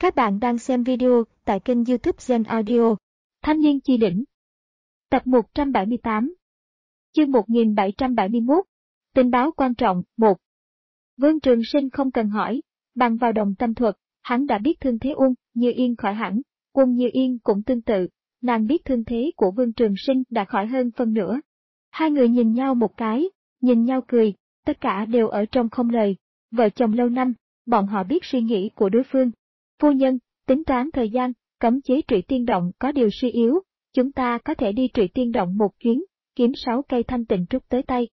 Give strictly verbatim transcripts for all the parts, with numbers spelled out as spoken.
Các bạn đang xem video tại kênh YouTube Gen Audio. Thanh niên chi đỉnh. Tập một trăm bảy mươi tám. Chương một nghìn bảy trăm bảy mươi mốt. Tình báo quan trọng. một. Vương Trường Sinh không cần hỏi, bằng vào đồng tâm thuật, hắn đã biết thương thế Uông Như Yên khỏi hẳn. Uông Như Yên cũng tương tự, nàng biết thương thế của Vương Trường Sinh đã khỏi hơn phân nửa. Hai người nhìn nhau một cái, nhìn nhau cười, tất cả đều ở trong không lời. Vợ chồng lâu năm, bọn họ biết suy nghĩ của đối phương. Phu nhân, tính toán thời gian, cấm chế Trụy Tiên Động có điều suy yếu, chúng ta có thể đi Trụy Tiên Động một chuyến, kiếm sáu cây thanh tịnh trúc tới tay.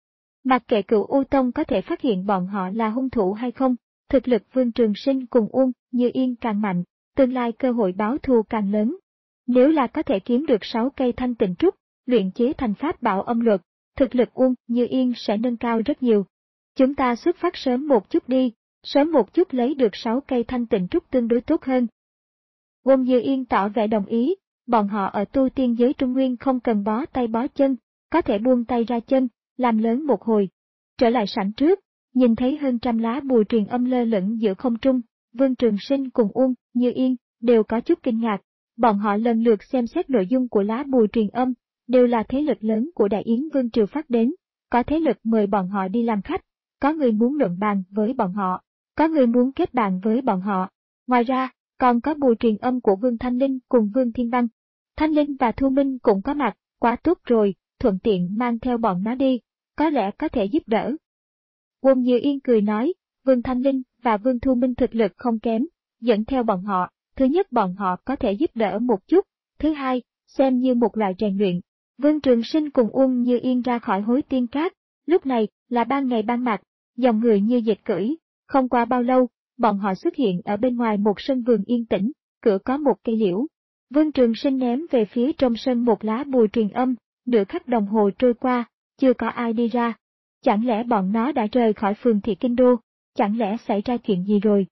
Mặc kệ Cửu U Tông có thể phát hiện bọn họ là hung thủ hay không, thực lực Vương Trường Sinh cùng Uông Như Yên càng mạnh, tương lai cơ hội báo thù càng lớn. Nếu là có thể kiếm được sáu cây thanh tịnh trúc, luyện chế thành pháp bảo âm luật, thực lực Uông Như Yên sẽ nâng cao rất nhiều. Chúng ta xuất phát sớm một chút đi, sớm một chút lấy được sáu cây thanh tịnh trúc tương đối tốt hơn. Uông Như Yên tỏ vẻ đồng ý, bọn họ ở tu tiên giới Trung Nguyên không cần bó tay bó chân, có thể buông tay ra chân, làm lớn một hồi. Trở lại sảnh trước, nhìn thấy hơn trăm lá bùa truyền âm lơ lửng giữa không trung, Vương Trường Sinh cùng Uông Như Yên đều có chút kinh ngạc. Bọn họ lần lượt xem xét nội dung của lá bùa truyền âm, đều là thế lực lớn của Đại Yến Vương Triều phát đến, có thế lực mời bọn họ đi làm khách, có người muốn luận bàn với bọn họ, có người muốn kết bạn với bọn họ. Ngoài ra, còn có bùa truyền âm của Vương Thanh Linh cùng Vương Thiên Văn. Thanh Linh và Thu Minh cũng có mặt, quá tốt rồi, thuận tiện mang theo bọn nó đi, có lẽ có thể giúp đỡ. Uông Như Yên cười nói, Vương Thanh Linh và Vương Thu Minh thực lực không kém, dẫn theo bọn họ, thứ nhất bọn họ có thể giúp đỡ một chút, thứ hai, xem như một loại rèn luyện. Vương Trường Sinh cùng Uông Như Yên ra khỏi Hối Tiên Cát, lúc này là ban ngày ban mặt, dòng người như dịch cưỡi, không qua bao lâu, bọn họ xuất hiện ở bên ngoài một sân vườn yên tĩnh, cửa có một cây liễu. Vương Trường Sinh ném về phía trong sân một lá bùa truyền âm, nửa khắc đồng hồ trôi qua, chưa có ai đi ra. Chẳng lẽ bọn nó đã rời khỏi phường thị Kinh Đô, chẳng lẽ xảy ra chuyện gì rồi?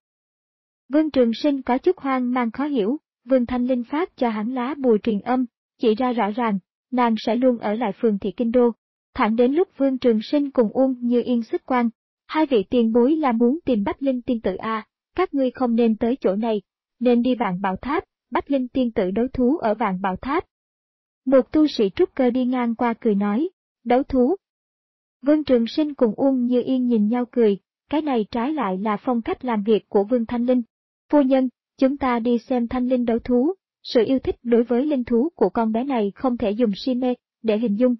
Vương Trường Sinh có chút hoang mang khó hiểu, Vương Thanh Linh phát cho hắn lá bùa truyền âm, chỉ ra rõ ràng, nàng sẽ luôn ở lại phường thị Kinh Đô. Thẳng đến lúc Vương Trường Sinh cùng Uông Như Yên xuất quan, hai vị tiền bối là muốn tìm Bách Linh tiên tử à, các ngươi không nên tới chỗ này, nên đi Vạn Bảo Tháp, Bách Linh tiên tử đấu thú ở Vạn Bảo Tháp. Một tu sĩ trúc cơ đi ngang qua cười nói, đấu thú. Vương Trường Sinh cùng Uông Như Yên nhìn nhau cười, cái này trái lại là phong cách làm việc của Vương Thanh Linh. Phu nhân, chúng ta đi xem Thanh Linh đấu thú, sự yêu thích đối với linh thú của con bé này không thể dùng si mê để hình dung.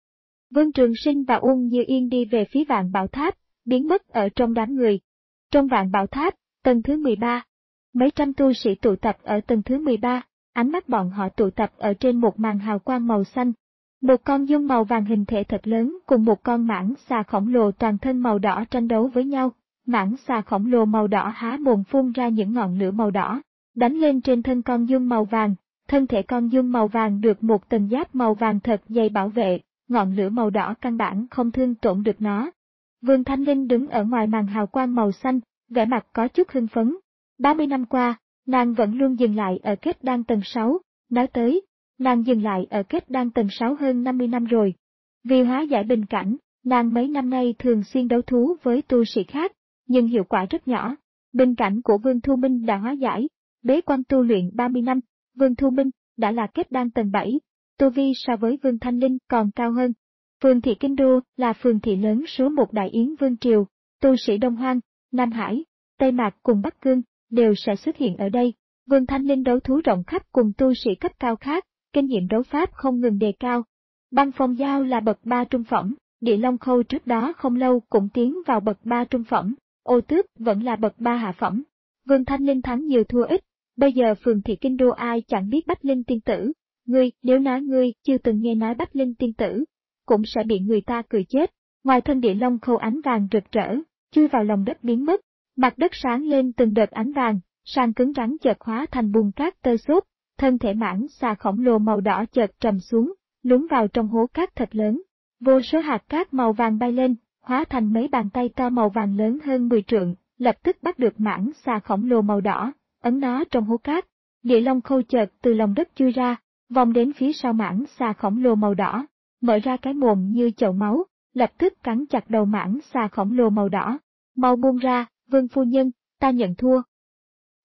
Vương Trường Sinh và Uông Như Yên đi về phía Vạn Bảo Tháp, biến mất ở trong đám người. Trong Vạn Bảo Tháp, tầng thứ mười ba, mấy trăm tu sĩ tụ tập ở tầng thứ mười ba, ánh mắt bọn họ tụ tập ở trên một màn hào quang màu xanh. Một con dung màu vàng hình thể thật lớn cùng một con mãng xà khổng lồ toàn thân màu đỏ tranh đấu với nhau. Mãng xà khổng lồ màu đỏ há mồm phun ra những ngọn lửa màu đỏ, đánh lên trên thân con dung màu vàng. Thân thể con dung màu vàng được một tầng giáp màu vàng thật dày bảo vệ, ngọn lửa màu đỏ căn bản không thương tổn được nó. Vương Thanh Linh đứng ở ngoài màn hào quang màu xanh, vẻ mặt có chút hưng phấn. ba mươi năm qua, nàng vẫn luôn dừng lại ở kết đan tầng sáu, nói tới, nàng dừng lại ở kết đan tầng sáu hơn năm mươi năm rồi. Vì hóa giải bình cảnh, nàng mấy năm nay thường xuyên đấu thú với tu sĩ khác, nhưng hiệu quả rất nhỏ. Bình cảnh của Vương Thu Minh đã hóa giải, bế quan tu luyện ba mươi năm, Vương Thu Minh đã là kết đan tầng bảy, tu vi so với Vương Thanh Linh còn cao hơn. Phường thị Kinh Đô là phường thị lớn số một Đại Yến Vương Triều, tu sĩ Đông Hoang, Nam Hải, Tây Mạc cùng Bắc Cương đều sẽ xuất hiện ở đây. Vương Thanh Linh đấu thú rộng khắp cùng tu sĩ cấp cao khác, kinh nghiệm đấu pháp không ngừng đề cao. Băng Phong Giao là bậc ba trung phẩm, Địa Long Khâu trước đó không lâu cũng tiến vào bậc ba trung phẩm, Ô Tước vẫn là bậc ba hạ phẩm. Vương Thanh Linh thắng nhiều thua ít, bây giờ phường thị Kinh Đô ai chẳng biết Bách Linh tiên tử, ngươi nếu nói ngươi chưa từng nghe nói Bách Linh tiên tử, cũng sẽ bị người ta cười chết. Ngoài thân Địa Long Khâu ánh vàng rực rỡ, chui vào lòng đất biến mất, mặt đất sáng lên từng đợt ánh vàng, sang cứng rắn chợt hóa thành bùn cát tơi xốp, thân thể mãng xà khổng lồ màu đỏ chợt trầm xuống, lún vào trong hố cát thật lớn. Vô số hạt cát màu vàng bay lên, hóa thành mấy bàn tay to màu vàng lớn hơn mười trượng, lập tức bắt được mãng xà khổng lồ màu đỏ, ấn nó trong hố cát. Địa Long Khâu chợt từ lòng đất chui ra, vòng đến phía sau mãng xà khổng lồ màu đỏ, mở ra cái mồm như chậu máu, lập tức cắn chặt đầu mãng xà khổng lồ màu đỏ. Mau buông ra, Vương phu nhân, ta nhận thua.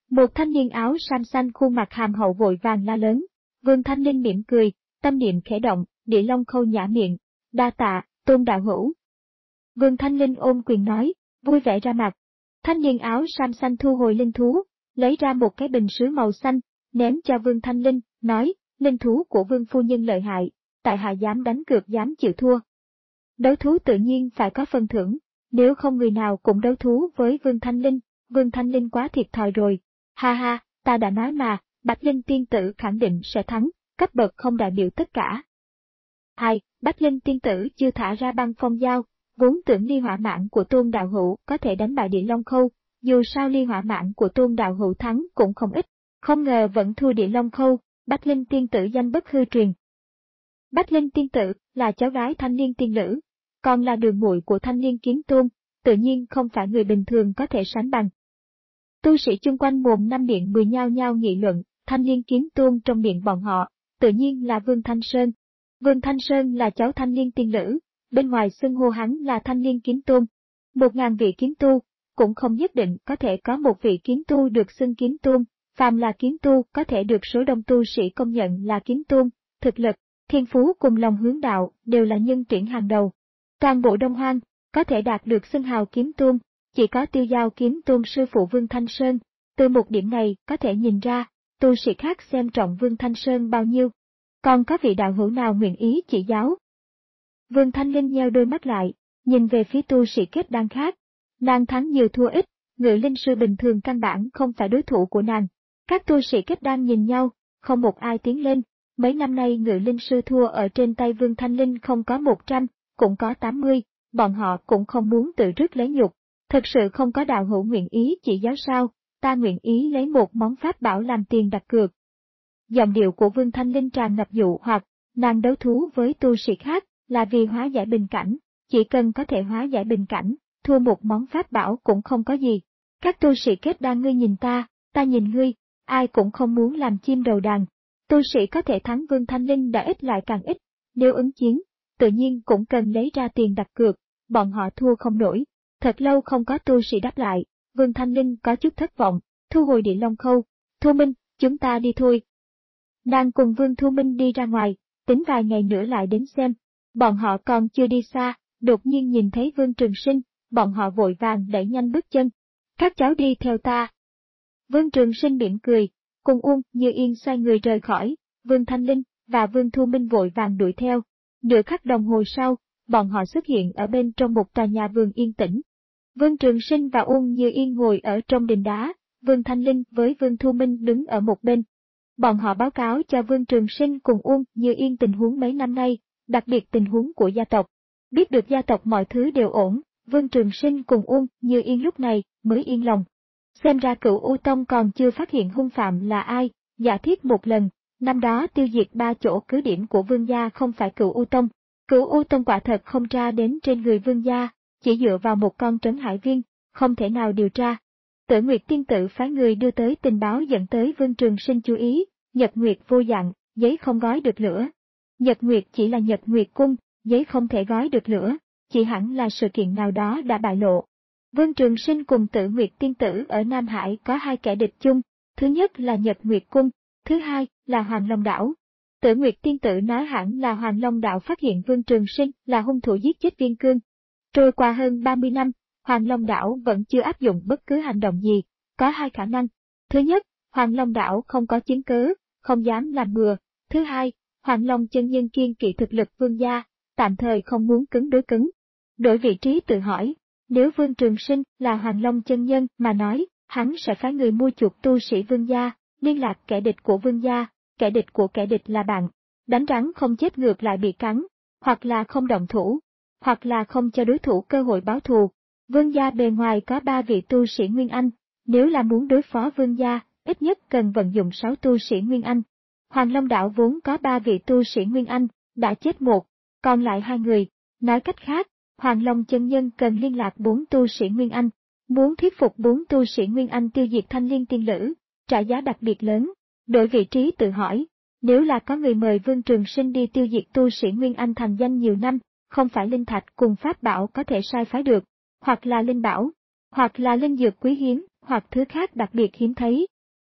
Một thanh niên áo sam xanh khuôn mặt hàm hậu vội vàng la lớn. Vương Thanh Linh mỉm cười, tâm niệm khẽ động, Địa Long Khâu nhã miệng, đa tạ, Tôn đạo hữu. Vương Thanh Linh ôm quyền nói, vui vẻ ra mặt. Thanh niên áo sam xanh thu hồi linh thú, lấy ra một cái bình sứ màu xanh, ném cho Vương Thanh Linh, nói, linh thú của Vương phu nhân lợi hại, tại hạ dám đánh cược dám chịu thua. Đấu thú tự nhiên phải có phần thưởng, nếu không người nào cũng đấu thú với Vương Thanh Linh, Vương Thanh Linh quá thiệt thòi rồi. Ha ha, ta đã nói mà, Bạch Linh tiên tử khẳng định sẽ thắng, cấp bậc không đại biểu tất cả. Hai, Bạch Linh tiên tử chưa thả ra băng phong dao, vốn tưởng ly hỏa mãn của Tôn đạo hữu có thể đánh bại Địa Long Khâu, dù sao ly hỏa mãn của Tôn đạo hữu thắng cũng không ít, không ngờ vẫn thua Địa Long Khâu, Bạch Linh tiên tử danh bất hư truyền. Bạch Linh tiên tử là cháu gái thanh niên tiên lữ, còn là đường muội của thanh niên kiếm tôn, tự nhiên không phải người bình thường có thể sánh bằng. Tu sĩ chung quanh mồm năm miệng mười nhao nhao nghị luận, thanh niên kiếm tôn trong miệng bọn họ, tự nhiên là Vương Thanh Sơn. Vương Thanh Sơn là cháu thanh niên tiên lữ, bên ngoài xưng hô hắn là thanh niên kiếm tôn. Một ngàn vị kiếm tu, cũng không nhất định có thể có một vị kiếm tu được xưng kiếm tôn, phàm là kiếm tu có thể được số đông tu sĩ công nhận là kiếm tôn, thực lực, thiên phú cùng lòng hướng đạo đều là nhân tuyển hàng đầu. Toàn bộ Đông Hoang, có thể đạt được xưng hào kiếm tôn, chỉ có Tiêu Giao kiếm tôn sư phụ Vương Thanh Sơn, từ một điểm này có thể nhìn ra, tu sĩ khác xem trọng Vương Thanh Sơn bao nhiêu. Còn có vị đạo hữu nào nguyện ý chỉ giáo? Vương Thanh Linh nheo đôi mắt lại, nhìn về phía tu sĩ kết đan khác. Nàng thắng nhiều thua ít, Ngự Linh sư bình thường căn bản không phải đối thủ của nàng. Các tu sĩ kết đan nhìn nhau, không một ai tiến lên. Mấy năm nay Ngự Linh sư thua ở trên tay Vương Thanh Linh không có một trăm, cũng có tám mươi, bọn họ cũng không muốn tự rước lấy nhục. Thực sự không có đạo hữu nguyện ý chỉ giáo sao, ta nguyện ý lấy một món pháp bảo làm tiền đặt cược. Giọng điệu của Vương Thanh Linh tràn ngập dụ hoặc, nàng đấu thú với tu sĩ khác là vì hóa giải bình cảnh, chỉ cần có thể hóa giải bình cảnh, thua một món pháp bảo cũng không có gì. Các tu sĩ kết đan ngươi nhìn ta, ta nhìn ngươi, ai cũng không muốn làm chim đầu đàn. Tu sĩ có thể thắng Vương Thanh Linh đã ít lại càng ít, nếu ứng chiến, tự nhiên cũng cần lấy ra tiền đặt cược, bọn họ thua không nổi. Thật lâu không có tu sĩ đáp lại, Vương Thanh Linh có chút thất vọng, thu hồi Địa Long Khâu, Thu Minh, chúng ta đi thôi. Nàng cùng Vương Thu Minh đi ra ngoài, tính vài ngày nữa lại đến xem. Bọn họ còn chưa đi xa, đột nhiên nhìn thấy Vương Trường Sinh, bọn họ vội vàng đẩy nhanh bước chân. Các cháu đi theo ta. Vương Trường Sinh mỉm cười, cùng Uông Như Yên xoay người rời khỏi, Vương Thanh Linh và Vương Thu Minh vội vàng đuổi theo. Nửa khắc đồng hồ sau, bọn họ xuất hiện ở bên trong một tòa nhà vườn yên tĩnh. Vương Trường Sinh và Uông Như Yên ngồi ở trong đình đá, Vương Thanh Linh với Vương Thu Minh đứng ở một bên. Bọn họ báo cáo cho Vương Trường Sinh cùng Uông Như Yên tình huống mấy năm nay, đặc biệt tình huống của gia tộc. Biết được gia tộc mọi thứ đều ổn, Vương Trường Sinh cùng Uông Như Yên lúc này mới yên lòng. Xem ra Cửu U Tông còn chưa phát hiện hung phạm là ai, giả thiết một lần, năm đó tiêu diệt ba chỗ cứ điểm của Vương gia không phải Cửu U Tông. Cửu U Tông quả thật không tra đến trên người Vương gia, chỉ dựa vào một con trấn hải viên, không thể nào điều tra. Tử Nguyệt tiên tử phái người đưa tới tình báo dẫn tới Vương Trường Sinh chú ý, Nhật Nguyệt vô dạng, giấy không gói được lửa. Nhật Nguyệt chỉ là Nhật Nguyệt cung, giấy không thể gói được lửa, chỉ hẳn là sự kiện nào đó đã bại lộ. Vương Trường Sinh cùng Tử Nguyệt tiên tử ở Nam Hải có hai kẻ địch chung, thứ nhất là Nhật Nguyệt cung, thứ hai là Hoàng Long đảo. Tử Nguyệt tiên tử nói hẳn là Hoàng Long đạo phát hiện Vương Trường Sinh là hung thủ giết chết Viên Cương. Trôi qua hơn ba mươi năm, Hoàng Long đảo vẫn chưa áp dụng bất cứ hành động gì, có hai khả năng. Thứ nhất, Hoàng Long đảo không có chứng cứ, không dám làm bừa. Thứ hai, Hoàng Long chân nhân kiên kỵ thực lực Vương gia, tạm thời không muốn cứng đối cứng. Đổi vị trí tự hỏi, nếu Vương Trường Sinh là Hoàng Long chân nhân mà nói, hắn sẽ phái người mua chuộc tu sĩ Vương gia, liên lạc kẻ địch của Vương gia, kẻ địch của kẻ địch là bạn. Đánh rắn không chết ngược lại bị cắn, hoặc là không động thủ, hoặc là không cho đối thủ cơ hội báo thù. Vương gia bề ngoài có ba vị tu sĩ Nguyên Anh, nếu là muốn đối phó Vương gia, ít nhất cần vận dụng sáu tu sĩ Nguyên Anh. Hoàng Long đảo vốn có ba vị tu sĩ Nguyên Anh, đã chết một, còn lại hai người. Nói cách khác, Hoàng Long chân nhân cần liên lạc bốn tu sĩ Nguyên Anh. Muốn thuyết phục bốn tu sĩ Nguyên Anh tiêu diệt Thanh Liên tiên lữ, trả giá đặc biệt lớn. Đổi vị trí tự hỏi, nếu là có người mời Vương Trường Sinh đi tiêu diệt tu sĩ Nguyên Anh thành danh nhiều năm, không phải linh thạch cùng pháp bảo có thể sai phái được, hoặc là linh bảo, hoặc là linh dược quý hiếm, hoặc thứ khác đặc biệt hiếm thấy,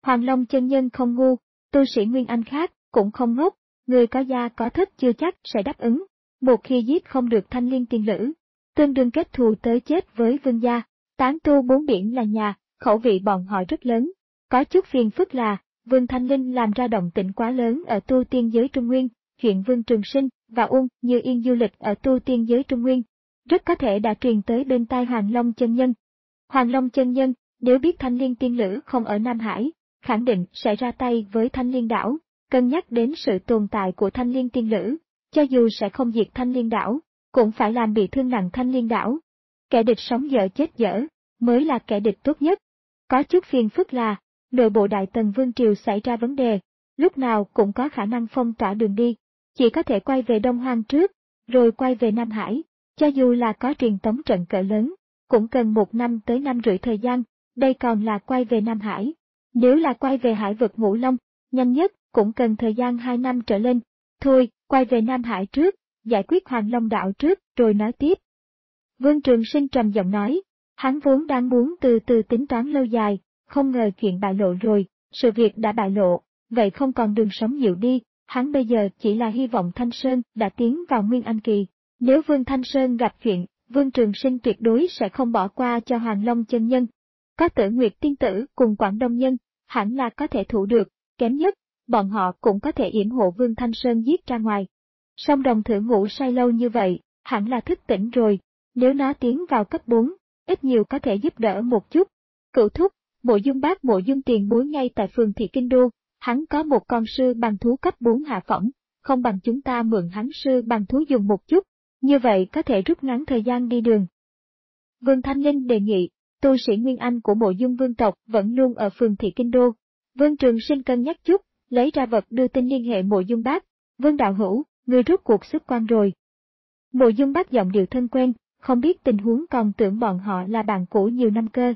Hoàng Long chân nhân không ngu, tu sĩ Nguyên Anh khác cũng không ngốc, người có gia có thất chưa chắc sẽ đáp ứng. Một khi giết không được Thanh Liên tiên nữ, tương đương kết thù tới chết với vương gia. Tán tu bốn biển là nhà, khẩu vị bọn họ rất lớn. Có chút phiền phức là, Vương Thanh Linh làm ra động tĩnh quá lớn ở tu tiên giới Trung Nguyên, chuyện Vương Trường Sinh và Uông Như Yên du lịch ở tu tiên giới Trung Nguyên, rất có thể đã truyền tới bên tai Hoàng Long chân nhân. Hoàng Long chân nhân, nếu biết Thanh Liên tiên nữ không ở Nam Hải, khẳng định sẽ ra tay với Thanh Liên đảo, cân nhắc đến sự tồn tại của Thanh Liên tiên nữ, cho dù sẽ không diệt Thanh Liên đảo, cũng phải làm bị thương nặng Thanh Liên đảo. Kẻ địch sống dở chết dở, mới là kẻ địch tốt nhất. Có chút phiền phức là, nội bộ Đại Tần Vương Triều xảy ra vấn đề, lúc nào cũng có khả năng phong tỏa đường đi, chỉ có thể quay về Đông Hoang trước, rồi quay về Nam Hải, cho dù là có truyền tống trận cỡ lớn, cũng cần một năm tới năm rưỡi thời gian, đây còn là quay về Nam Hải. Nếu là quay về hải vực Ngũ Long, nhanh nhất cũng cần thời gian hai năm trở lên. Thôi, quay về Nam Hải trước, giải quyết Hoàng Long đảo trước, rồi nói tiếp. Vương Trường Sinh trầm giọng nói, hắn vốn đang muốn từ từ tính toán lâu dài, không ngờ chuyện bại lộ rồi, sự việc đã bại lộ, vậy không còn đường sống nhiều đi, hắn bây giờ chỉ là hy vọng Thanh Sơn đã tiến vào Nguyên Anh kỳ. Nếu Vương Thanh Sơn gặp chuyện, Vương Trường Sinh tuyệt đối sẽ không bỏ qua cho Hoàng Long chân nhân. Có Tử Nguyệt tiên tử cùng Quảng Đông nhân, hẳn là có thể thủ được, kém nhất, bọn họ cũng có thể yểm hộ Vương Thanh Sơn giết ra ngoài. Song đồng thử ngủ say lâu như vậy, hẳn là thức tỉnh rồi, nếu nó tiến vào cấp bốn, ít nhiều có thể giúp đỡ một chút. Cửu thúc, Mộ Dung Bác Mộ Dung tiền bối ngay tại phường Thị Kinh Đô, hắn có một con sư bằng thú cấp bốn hạ phẩm, không bằng chúng ta mượn hắn sư bằng thú dùng một chút, như vậy có thể rút ngắn thời gian đi đường. Vương Thanh Linh đề nghị, tu sĩ Nguyên Anh của Mộ Dung vương tộc vẫn luôn ở phường Thị Kinh Đô. Vương Trường Sinh cân nhắc chút, lấy ra vật đưa tin liên hệ Mộ Dung Bác, Vương đạo hữu, người rút cuộc xuất quan rồi. Mộ Dung Bác giọng điệu thân quen, không biết tình huống còn tưởng bọn họ là bạn cũ nhiều năm cơ.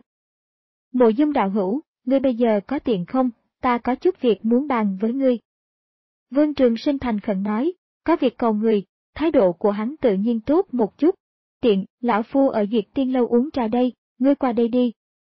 Mộ Dung đạo hữu, ngươi bây giờ có tiện không, ta có chút việc muốn bàn với ngươi. Vương Trường Sinh thành khẩn nói, có việc cầu người, thái độ của hắn tự nhiên tốt một chút. Tiện, lão phu ở Duyệt Tiên Lâu uống trà đây, ngươi qua đây đi.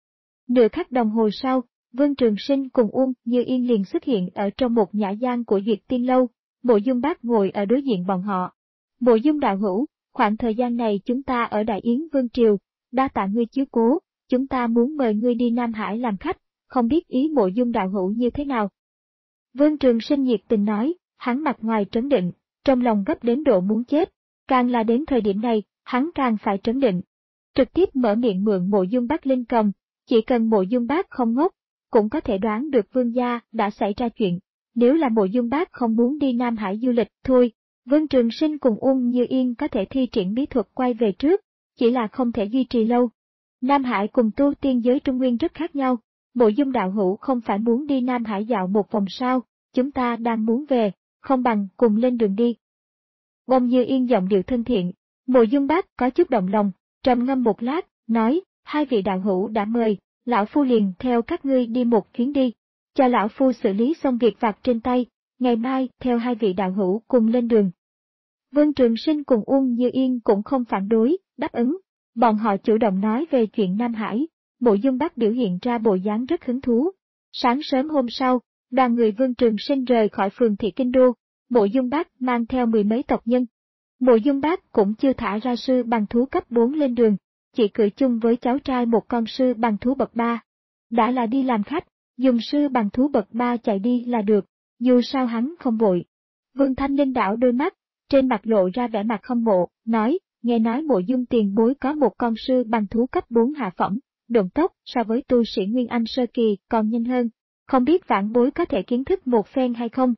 Nửa khắc đồng hồ sau, Vương Trường Sinh cùng Uông Như Yên liền xuất hiện ở trong một nhã gian của Duyệt Tiên Lâu, Mộ Dung Bác ngồi ở đối diện bọn họ. Mộ Dung đạo hữu, khoảng thời gian này chúng ta ở Đại Yến Vương Triều, đa tạ ngươi chiếu cố, chúng ta muốn mời ngươi đi Nam Hải làm khách, không biết ý Mộ Dung đạo hữu như thế nào. Vương Trường Sinh nhiệt tình nói, hắn mặt ngoài trấn định, trong lòng gấp đến độ muốn chết, càng là đến thời điểm này, hắn càng phải trấn định. Trực tiếp mở miệng mượn Mộ Dung Bác linh cầm, chỉ cần Mộ Dung Bác không ngốc, cũng có thể đoán được Vương gia đã xảy ra chuyện. Nếu là Mộ Dung Bác không muốn đi Nam Hải du lịch, thôi, Vương Trường Sinh cùng Uông Như Yên có thể thi triển bí thuật quay về trước, chỉ là không thể duy trì lâu. Nam Hải cùng tu tiên giới Trung Nguyên rất khác nhau, Mộ Dung đạo hữu không phải muốn đi Nam Hải dạo một vòng sao, chúng ta đang muốn về, không bằng cùng lên đường đi. Uông Như Yên giọng điệu thân thiện, Mộ Dung Bác có chút động lòng, trầm ngâm một lát, nói, hai vị đạo hữu đã mời, lão phu liền theo các ngươi đi một chuyến đi, cho lão phu xử lý xong việc vặt trên tay, ngày mai theo hai vị đạo hữu cùng lên đường. Vương Trường Sinh cùng Uông Như Yên cũng không phản đối, đáp ứng, bọn họ chủ động nói về chuyện Nam Hải, Mộ Dung Bác biểu hiện ra bộ dáng rất hứng thú. Sáng sớm hôm sau, đoàn người Vương Trường Sinh rời khỏi phường Thị Kinh Đô, Mộ Dung Bác mang theo mười mấy tộc nhân. Mộ Dung Bác cũng chưa thả ra sư bằng thú cấp bốn lên đường, chỉ cưỡi chung với cháu trai một con sư bằng thú bậc ba. Đã là đi làm khách, dùng sư bằng thú bậc ba chạy đi là được, dù sao hắn không vội. Vương Thanh Linh đảo đôi mắt, trên mặt lộ ra vẻ mặt hâm mộ, nói, nghe nói Mộ Dung tiền bối có một con sư bằng thú cấp bốn hạ phẩm, động tốc so với tu sĩ Nguyên Anh sơ kỳ còn nhanh hơn, không biết vãn bối có thể kiến thức một phen hay không.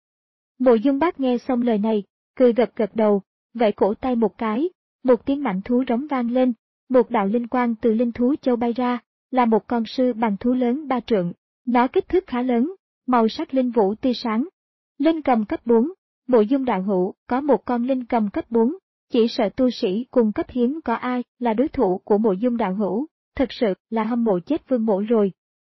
Mộ Dung Bác nghe xong lời này, cười gật gật đầu, vẫy cổ tay một cái, một tiếng mãnh thú rống vang lên, một đạo linh quang từ linh thú châu bay ra, là một con sư bằng thú lớn ba trượng, nó kích thước khá lớn, màu sắc linh vũ tươi sáng. Linh cầm cấp bốn, Mộ Dung đạo hữu có một con linh cầm cấp bốn, chỉ sợ tu sĩ cùng cấp hiếm có ai là đối thủ của Mộ Dung đạo hữu, thật sự là hâm mộ chết Vương mộ rồi.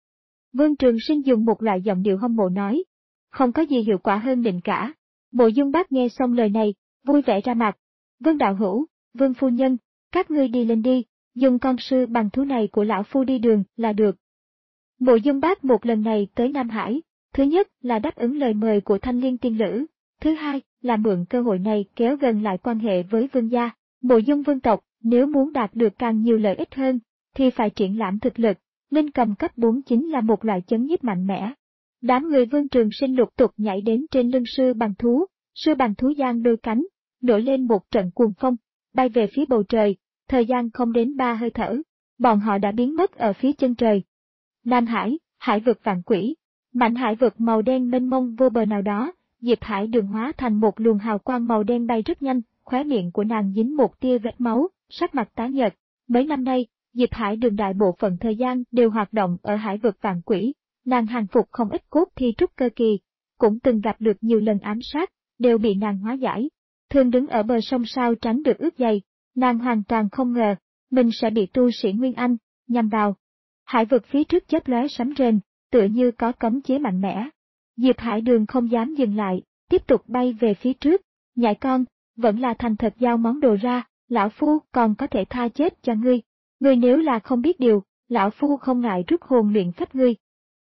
Vương Trường Sinh dùng một loại giọng điệu hâm mộ nói, không có gì hiệu quả hơn định cả. Mộ Dung Bác nghe xong lời này, vui vẻ ra mặt, Vương đạo hữu, Vương phu nhân, các ngươi đi lên đi, dùng con sư bằng thú này của lão phu đi đường là được. Mộ Dung Bác một lần này tới Nam Hải, thứ nhất là đáp ứng lời mời của Thanh Liên tiên nữ, thứ hai là mượn cơ hội này kéo gần lại quan hệ với vương gia. Mộ Dung vương tộc nếu muốn đạt được càng nhiều lợi ích hơn, thì phải triển lãm thực lực. Linh cầm cấp bốn chính là một loại chấn nhiếp mạnh mẽ. Đám người Vương Trường Sinh lục tục nhảy đến trên lưng sư bằng thú, sư bằng thú giang đôi cánh, nổi lên một trận cuồng phong, bay về phía bầu trời, thời gian không đến ba hơi thở, bọn họ đã biến mất ở phía chân trời. Nam Hải, hải vực vạn quỷ, mảnh hải vực màu đen mênh mông vô bờ nào đó, Diệp Hải Đường hóa thành một luồng hào quang màu đen bay rất nhanh, khóe miệng của nàng dính một tia vết máu, sắc mặt tái nhợt. Mấy năm nay, Diệp Hải Đường đại bộ phận thời gian đều hoạt động ở hải vực vạn quỷ, nàng hàng phục không ít cốt thi trúc cơ kỳ, cũng từng gặp được nhiều lần ám sát, đều bị nàng hóa giải. Thường đứng ở bờ sông sao tránh được ướt dày, nàng hoàn toàn không ngờ, mình sẽ bị tu sĩ Nguyên Anh nhằm vào. Hải vực phía trước chớp lóe sấm rền, tựa như có cấm chế mạnh mẽ. Diệp Hải Đường không dám dừng lại, tiếp tục bay về phía trước. Nhãi con, vẫn là thành thật giao món đồ ra, lão phu còn có thể tha chết cho ngươi. Ngươi nếu là không biết điều, lão phu không ngại rút hồn luyện phách ngươi.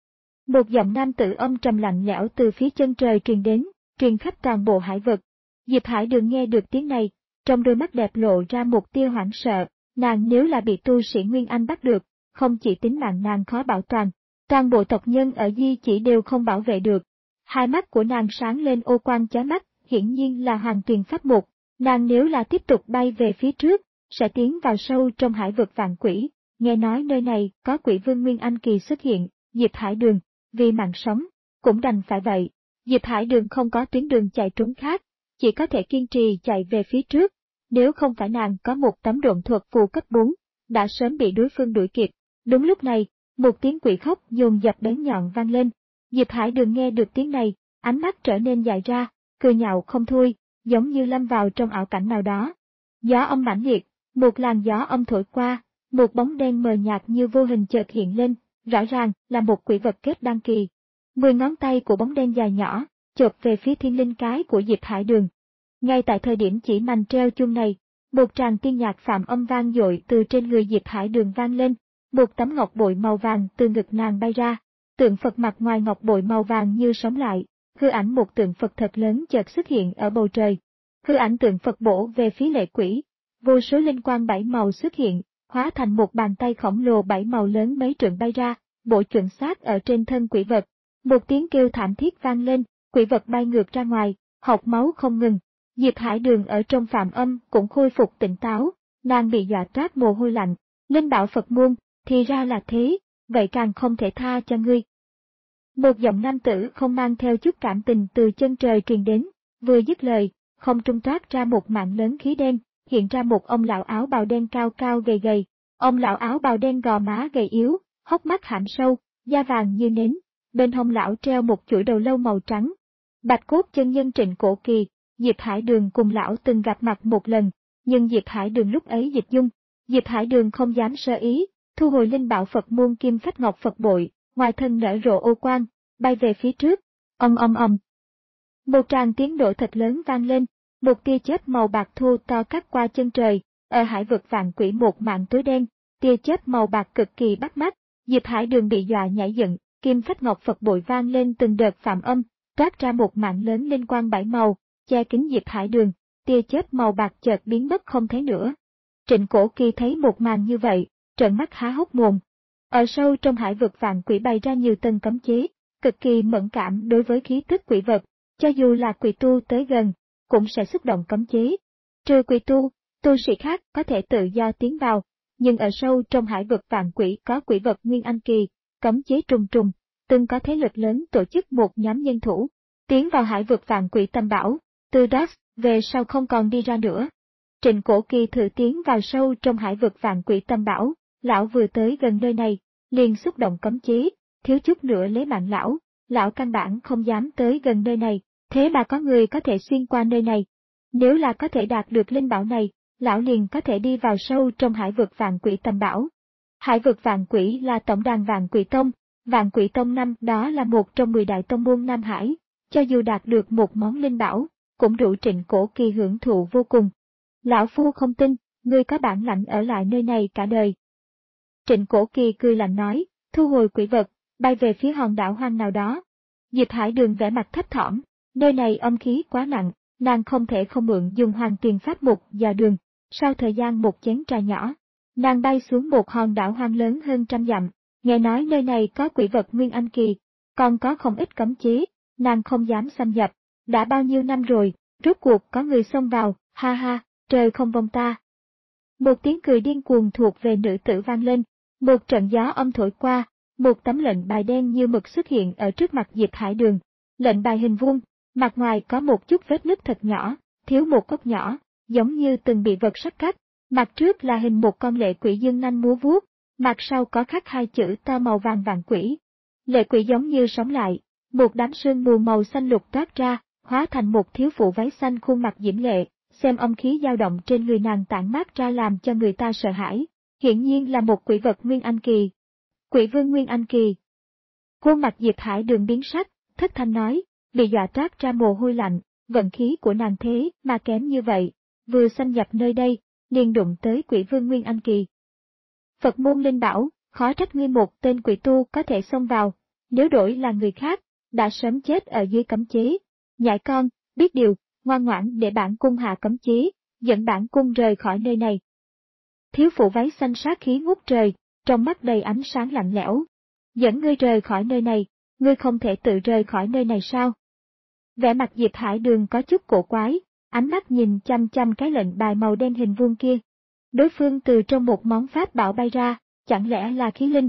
Một giọng nam tử âm trầm lạnh lẽo từ phía chân trời truyền đến, truyền khắp toàn bộ hải vực. Diệp Hải Đường nghe được tiếng này, trong đôi mắt đẹp lộ ra một tia hoảng sợ, nàng nếu là bị tu sĩ Nguyên Anh bắt được, không chỉ tính mạng nàng khó bảo toàn, toàn bộ tộc nhân ở Di Chỉ đều không bảo vệ được. Hai mắt của nàng sáng lên ô quang chói mắt, hiển nhiên là hoàng tuyền pháp mục, nàng nếu là tiếp tục bay về phía trước, sẽ tiến vào sâu trong hải vực vạn quỷ. Nghe nói nơi này có quỷ vương Nguyên Anh kỳ xuất hiện, Diệp Hải Đường, vì mạng sống, cũng đành phải vậy. Diệp Hải Đường không có tuyến đường chạy trốn khác, chỉ có thể kiên trì chạy về phía trước. Nếu không phải nàng có một tấm độn thuật phù cấp bốn, đã sớm bị đối phương đuổi kịp. Đúng lúc này, một tiếng quỷ khóc dồn dập bén nhọn vang lên. Diệp Hải Đường nghe được tiếng này, ánh mắt trở nên dài ra, cười nhạo không thôi, giống như lâm vào trong ảo cảnh nào đó. Gió âm mãnh liệt, một làn gió âm thổi qua, một bóng đen mờ nhạt như vô hình chợt hiện lên, rõ ràng là một quỷ vật kết đăng kỳ. Mười ngón tay của bóng đen dài nhỏ, chộp về phía thiên linh cái của Diệp Hải Đường. Ngay tại thời điểm chỉ mành treo chuông này, một tràng tiên nhạc phạm âm vang dội từ trên người Diệp Hải Đường vang lên, một tấm ngọc bội màu vàng từ ngực nàng bay ra, tượng Phật mặt ngoài ngọc bội màu vàng như sống lại, hư ảnh một tượng Phật thật lớn chợt xuất hiện ở bầu trời. Hư ảnh tượng Phật bổ về phía lệ quỷ, vô số linh quang bảy màu xuất hiện, hóa thành một bàn tay khổng lồ bảy màu lớn mấy trượng bay ra, bổ chuẩn xác ở trên thân quỷ vật. Một tiếng kêu thảm thiết vang lên, quỷ vật bay ngược ra ngoài, học máu không ngừng. Diệp Hải Đường ở trong phạm âm cũng khôi phục tỉnh táo, nàng bị dọa toát mồ hôi lạnh. Linh bảo Phật môn, thì ra là thế, vậy càng không thể tha cho ngươi. Một giọng nam tử không mang theo chút cảm tình từ chân trời truyền đến, vừa dứt lời, không trung toát ra một mạng lớn khí đen, hiện ra một ông lão áo bào đen cao cao gầy gầy. Ông lão áo bào đen gò má gầy yếu, hốc mắt hãm sâu, da vàng như nến, bên hông lão treo một chuỗi đầu lâu màu trắng. Bạch cốt chân nhân Trịnh Cổ Kỳ, Diệp Hải Đường cùng lão từng gặp mặt một lần, nhưng Diệp Hải Đường lúc ấy dịch dung, Diệp Hải Đường không dám sơ ý, thu hồi linh bảo Phật môn kim phách ngọc Phật bội, ngoài thân nở rộ ô quang, bay về phía trước. Ong ong ong. Một tràng tiếng nổ thật lớn vang lên, một tia chớp màu bạc thô to cắt qua chân trời, ở hải vực vạn quỷ một mảng tối đen, tia chớp màu bạc cực kỳ bắt mắt. Diệp Hải Đường bị dọa nhảy dựng, kim phách ngọc Phật bội vang lên từng đợt phạm âm, toát ra một mảng lớn linh quang bảy màu, che kín Diệp Hải Đường, tia chớp màu bạc chợt biến mất không thấy nữa. Trịnh Cổ Kỳ thấy một màn như vậy, trợn mắt há hốc mồm. Ở sâu trong hải vực vạn quỷ bày ra nhiều tầng cấm chế, cực kỳ mẫn cảm đối với khí tức quỷ vật, cho dù là quỷ tu tới gần, cũng sẽ xúc động cấm chế. Trừ quỷ tu, tu sĩ khác có thể tự do tiến vào, nhưng ở sâu trong hải vực vạn quỷ có quỷ vật Nguyên Anh kỳ, cấm chế trùng trùng, từng có thế lực lớn tổ chức một nhóm nhân thủ, tiến vào hải vực vạn quỷ tâm bảo, từ đó về sau không còn đi ra nữa. Trịnh Cổ Kỳ thử tiến vào sâu trong hải vực vạn quỷ tâm bảo, lão vừa tới gần nơi này, liền xúc động cấm chế, thiếu chút nữa lấy mạng lão, lão căn bản không dám tới gần nơi này, thế mà có người có thể xuyên qua nơi này. Nếu là có thể đạt được linh bảo này, lão liền có thể đi vào sâu trong hải vực vạn quỷ tâm bảo. Hải vực vạn quỷ là tổng đàn vạn quỷ tông, vạn quỷ tông năm đó là một trong mười đại tông môn Nam Hải, cho dù đạt được một món linh bảo, cũng đủ Trịnh Cổ Kỳ hưởng thụ vô cùng. Lão phu không tin, ngươi có bản lãnh ở lại nơi này cả đời. Trịnh Cổ Kỳ cười lạnh nói, thu hồi quỷ vật, bay về phía hòn đảo hoang nào đó. Diệp Hải Đường vẻ mặt thấp thỏm, nơi này âm khí quá nặng, nàng không thể không mượn dùng hoàng tiền pháp mục dò đường. Sau thời gian một chén trà nhỏ, nàng bay xuống một hòn đảo hoang lớn hơn trăm dặm, nghe nói nơi này có quỷ vật Nguyên Anh Kỳ, còn có không ít cấm chế, nàng không dám xâm nhập. Đã bao nhiêu năm rồi, rốt cuộc có người xông vào, ha ha, trời không vong ta. Một tiếng cười điên cuồng thuộc về nữ tử vang lên, một trận gió âm thổi qua, một tấm lệnh bài đen như mực xuất hiện ở trước mặt Diệp Hải Đường. Lệnh bài hình vuông, mặt ngoài có một chút vết nứt thật nhỏ, thiếu một góc nhỏ, giống như từng bị vật sắc cắt. Mặt trước là hình một con lệ quỷ dương nanh múa vuốt, mặt sau có khắc hai chữ to màu vàng vàng quỷ. Lệ quỷ giống như sống lại, một đám sương mù màu xanh lục toát ra, hóa thành một thiếu phụ váy xanh khuôn mặt diễm lệ, xem âm khí dao động trên người nàng tản mát ra làm cho người ta sợ hãi. Hiển nhiên là một quỷ vật Nguyên Anh Kỳ. Quỷ vương Nguyên Anh Kỳ. Khuôn mặt Diệp Hải Đường biến sắc, thất thanh nói, bị dọa toát ra mồ hôi lạnh, vận khí của nàng thế mà kém như vậy, vừa xâm nhập nơi đây, liền đụng tới quỷ vương Nguyên Anh Kỳ. Phật môn linh bảo, khó trách ngươi một tên quỷ tu có thể xông vào, nếu đổi là người khác, đã sớm chết ở dưới cấm chế. Nhãi con, biết điều, ngoan ngoãn để bản cung hạ cấm chế, dẫn bản cung rời khỏi nơi này. Thiếu phụ váy xanh sát khí ngút trời, trong mắt đầy ánh sáng lạnh lẽo. Dẫn ngươi rời khỏi nơi này, ngươi không thể tự rời khỏi nơi này sao? Vẻ mặt Diệp Hải Đường có chút cổ quái, ánh mắt nhìn chăm chăm cái lệnh bài màu đen hình vuông kia. Đối phương từ trong một món pháp bảo bay ra, chẳng lẽ là khí linh?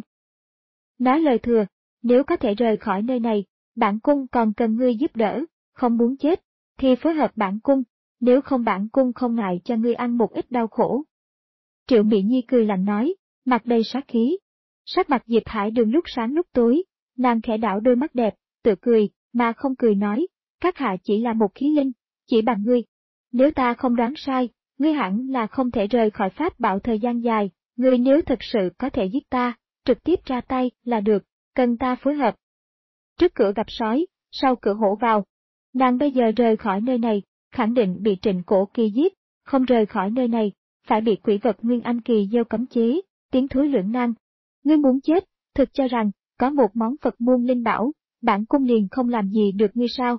Nói lời thừa, nếu có thể rời khỏi nơi này, bản cung còn cần ngươi giúp đỡ, không muốn chết, thì phối hợp bản cung, nếu không bản cung không ngại cho ngươi ăn một ít đau khổ. Triệu Mỹ Nhi cười lạnh nói, mặt đầy sát khí. Sắc mặt Diệp Hải Đường lúc sáng lúc tối, nàng khẽ đảo đôi mắt đẹp, tự cười, mà không cười nói, các hạ chỉ là một khí linh, chỉ bằng ngươi. Nếu ta không đoán sai, ngươi hẳn là không thể rời khỏi pháp bảo thời gian dài, ngươi nếu thực sự có thể giết ta, trực tiếp ra tay là được, cần ta phối hợp. Trước cửa gặp sói, sau cửa hổ vào. Nàng bây giờ rời khỏi nơi này, khẳng định bị Trịnh Cổ Kỳ giết, không rời khỏi nơi này, phải bị quỷ vật Nguyên Anh Kỳ gieo cấm chế, tiếng thối lưỡng nan. Ngươi muốn chết, thực cho rằng, có một món Phật môn linh bảo, bản cung liền không làm gì được ngươi sao?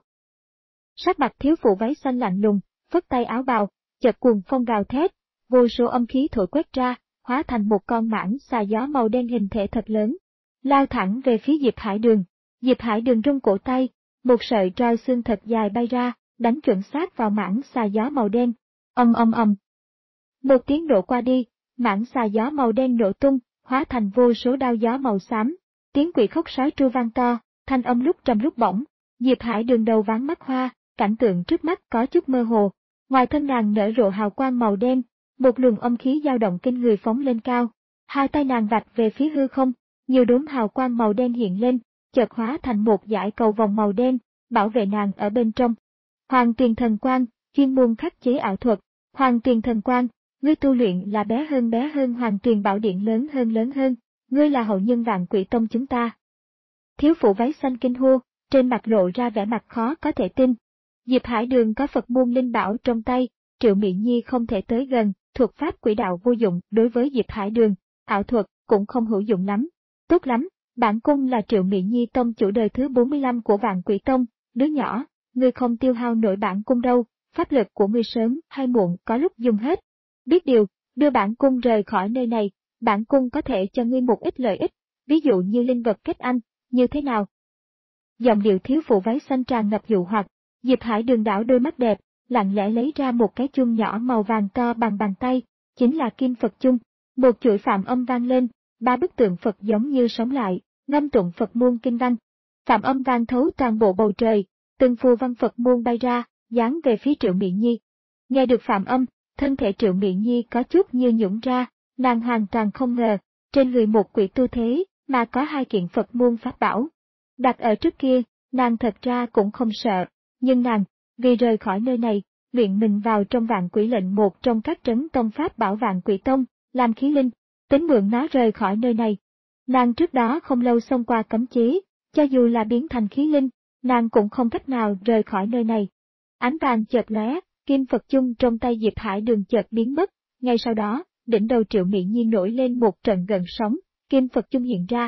Sắc mặt thiếu phụ váy xanh lạnh lùng, phất tay áo bào, chợt cuồng phong gào thét, vô số âm khí thổi quét ra, hóa thành một con mãng xà gió màu đen hình thể thật lớn, lao thẳng về phía Diệp Hải Đường. Diệp Hải Đường rung cổ tay, một sợi roi xương thật dài bay ra, đánh chuẩn xác vào mãng xà gió màu đen. Ầm ầm ầm. Một tiếng nổ qua đi, mãng xà gió màu đen nổ tung, hóa thành vô số đao gió màu xám. Tiếng quỷ khóc sói tru vang to, thanh âm lúc trầm lúc bổng. Diệp Hải Đường đầu váng mắt hoa, cảnh tượng trước mắt có chút mơ hồ. Ngoài thân nàng nở rộ hào quang màu đen, một luồng âm khí dao động kinh người phóng lên cao. Hai tay nàng vạch về phía hư không, nhiều đốm hào quang màu đen hiện lên, chợt hóa thành một dải cầu vòng màu đen, bảo vệ nàng ở bên trong. Hoàng Tuyền Thần Quang, chuyên môn khắc chế ảo thuật. Hoàng Tuyền Thần Quang, ngươi tu luyện là bé hơn bé hơn Hoàng Tuyền Bảo Điện lớn hơn lớn hơn, ngươi là hậu nhân Vạn Quỷ Tông chúng ta. Thiếu phụ váy xanh kinh hô, trên mặt lộ ra vẻ mặt khó có thể tin. Diệp Hải Đường có Phật môn linh bảo trong tay, Triệu Mỹ Nhi không thể tới gần, thuật pháp quỷ đạo vô dụng đối với Diệp Hải Đường, ảo thuật cũng không hữu dụng lắm. Tốt lắm, bản cung là Triệu Mỹ Nhi tông chủ đời thứ bốn mươi lăm của Vạn Quỷ Tông, đứa nhỏ, ngươi không tiêu hao nổi bản cung đâu, pháp lực của ngươi sớm hay muộn có lúc dùng hết. Biết điều, đưa bản cung rời khỏi nơi này, bản cung có thể cho ngươi một ít lợi ích, ví dụ như linh vật kết anh, như thế nào? Giọng điệu thiếu phụ váy xanh tràn ngập dụ hoặc, Diệp Hải Đường đảo đôi mắt đẹp, lặng lẽ lấy ra một cái chuông nhỏ màu vàng to bằng bàn tay, chính là Kim Phật Chung. Một chuỗi phạm âm vang lên, ba bức tượng Phật giống như sống lại, ngâm tụng Phật môn kinh văn. Phạm âm vang thấu toàn bộ bầu trời, từng phù văn Phật môn bay ra, dán về phía Triệu Mỹ Nhi. Nghe được phạm âm, thân thể Triệu Mỹ Nhi có chút như nhũn ra, nàng hoàn toàn không ngờ, trên người một quỷ tu thế, mà có hai kiện Phật môn pháp bảo. Đặt ở trước kia, nàng thật ra cũng không sợ, nhưng nàng, vì rời khỏi nơi này, luyện mình vào trong Vạn Quỷ lệnh một trong các trấn tông pháp bảo Vạn Quỷ Tông, làm khí linh, tính mượn nó rời khỏi nơi này. Nàng trước đó không lâu xông qua cấm chế, cho dù là biến thành khí linh, nàng cũng không cách nào rời khỏi nơi này. Ánh vàng chợt lóe, Kim Phật Chung trong tay Diệp Hải Đường chợt biến mất, ngay sau đó, đỉnh đầu Triệu Mỹ Nhi nổi lên một trận gợn sóng, Kim Phật Chung hiện ra.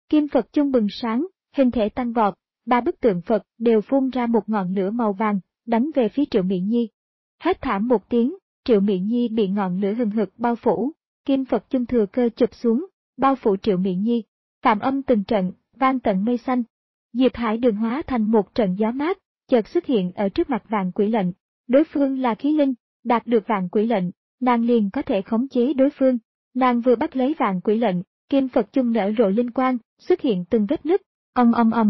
Kim Phật chung bừng sáng, hình thể tăng vọt, ba bức tượng Phật đều phun ra một ngọn lửa màu vàng, đánh về phía Triệu Mỹ Nhi. Hét thảm một tiếng, Triệu Mỹ Nhi bị ngọn lửa hừng hực bao phủ, Kim Phật chung thừa cơ chụp xuống, bao phủ Triệu Mỹ Nhi. Phạm âm từng trận, vang tận mây xanh. Diệp Hải Đường hóa thành một trận gió mát, chợt xuất hiện ở trước mặt Vạn Quỷ Lệnh. Đối phương là khí linh, đạt được Vạn Quỷ Lệnh, nàng liền có thể khống chế đối phương. Nàng vừa bắt lấy Vạn Quỷ Lệnh, Kim Phật chung nở rộ linh quang, xuất hiện từng vết nứt, ong ong ong.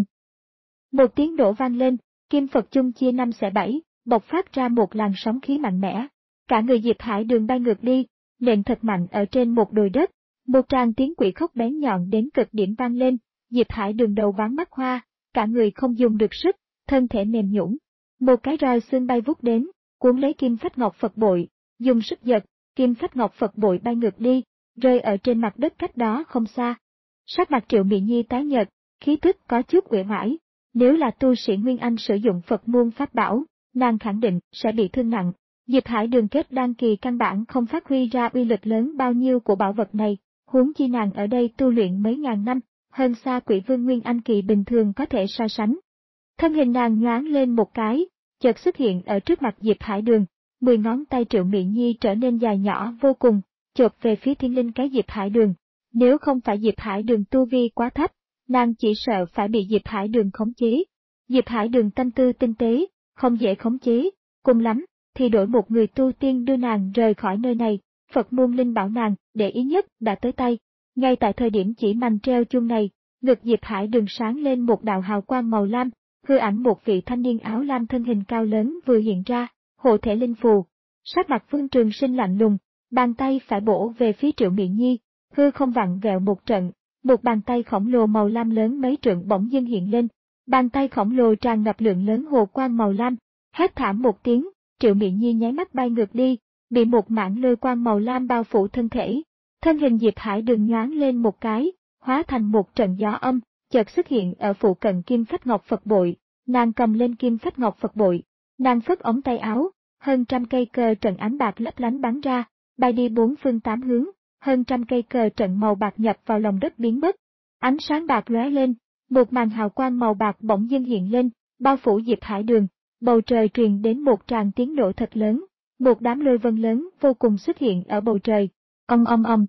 Một tiếng nổ vang lên, Kim Phật chung chia năm xẻ bảy, bộc phát ra một làn sóng khí mạnh mẽ. Cả người Diệp Hải Đường bay ngược đi, nện thật mạnh ở trên một đồi đất. Một tràng tiếng quỷ khóc bén nhọn đến cực điểm vang lên, Diệp Hải Đường đầu váng mắt hoa, cả người không dùng được sức, thân thể mềm nhũn. Một cái roi xương bay vút đến, cuốn lấy Kim Phách Ngọc Phật bội, dùng sức giật, Kim Phách Ngọc Phật bội bay ngược đi, rơi ở trên mặt đất cách đó không xa. Sắc mặt Triệu Mỹ Nhi tái nhợt, khí tức có chút uể oải. Nếu là tu sĩ Nguyên Anh sử dụng Phật môn pháp bảo, nàng khẳng định sẽ bị thương nặng. Diệp Hải Đường kết đan kỳ căn bản không phát huy ra uy lực lớn bao nhiêu của bảo vật này, huống chi nàng ở đây tu luyện mấy ngàn năm, hơn xa Quỷ Vương Nguyên Anh kỳ bình thường có thể so sánh. Thân hình nàng nhoáng lên một cái, chợt xuất hiện ở trước mặt Diệp Hải Đường, mười ngón tay Triệu Mỹ Nhi trở nên dài nhỏ vô cùng, chộp về phía thiên linh cái Diệp Hải Đường. Nếu không phải Diệp Hải Đường tu vi quá thấp, nàng chỉ sợ phải bị Diệp Hải Đường khống chế. Diệp Hải Đường tâm tư tinh tế, không dễ khống chế, cùng lắm thì đổi một người tu tiên đưa nàng rời khỏi nơi này. Phật môn linh bảo nàng để ý nhất đã tới tay. Ngay tại thời điểm chỉ mành treo chuông này, ngực Diệp Hải Đường sáng lên một đạo hào quang màu lam, hư ảnh một vị thanh niên áo lam thân hình cao lớn vừa hiện ra, hộ thể linh phù. Sắc mặt Phương Trường Sinh lạnh lùng, bàn tay phải bổ về phía Triệu Mỹ Nhi, hư không vặn vẹo một trận, một bàn tay khổng lồ màu lam lớn mấy trượng bỗng dưng hiện lên, bàn tay khổng lồ tràn ngập lượng lớn hồ quang màu lam, hét thảm một tiếng, Triệu Mỹ Nhi nháy mắt bay ngược đi, bị một mảng lôi quang màu lam bao phủ thân thể. Thân hình Diệp Hải Đường nhoáng lên một cái, hóa thành một trận gió âm, chợt xuất hiện ở phụ cận Kim Phách Ngọc Phật bội. Nàng cầm lên Kim Phách Ngọc Phật bội, nàng phất ống tay áo, hơn trăm cây cờ trận ánh bạc lấp lánh bắn ra, bay đi bốn phương tám hướng, hơn trăm cây cờ trận màu bạc nhập vào lòng đất biến mất. Ánh sáng bạc lóe lên, một màn hào quang màu bạc bỗng dưng hiện lên, bao phủ Diệp Hải Đường, bầu trời truyền đến một tràng tiếng nổ thật lớn, một đám lôi vân lớn vô cùng xuất hiện ở bầu trời, ong ong ong.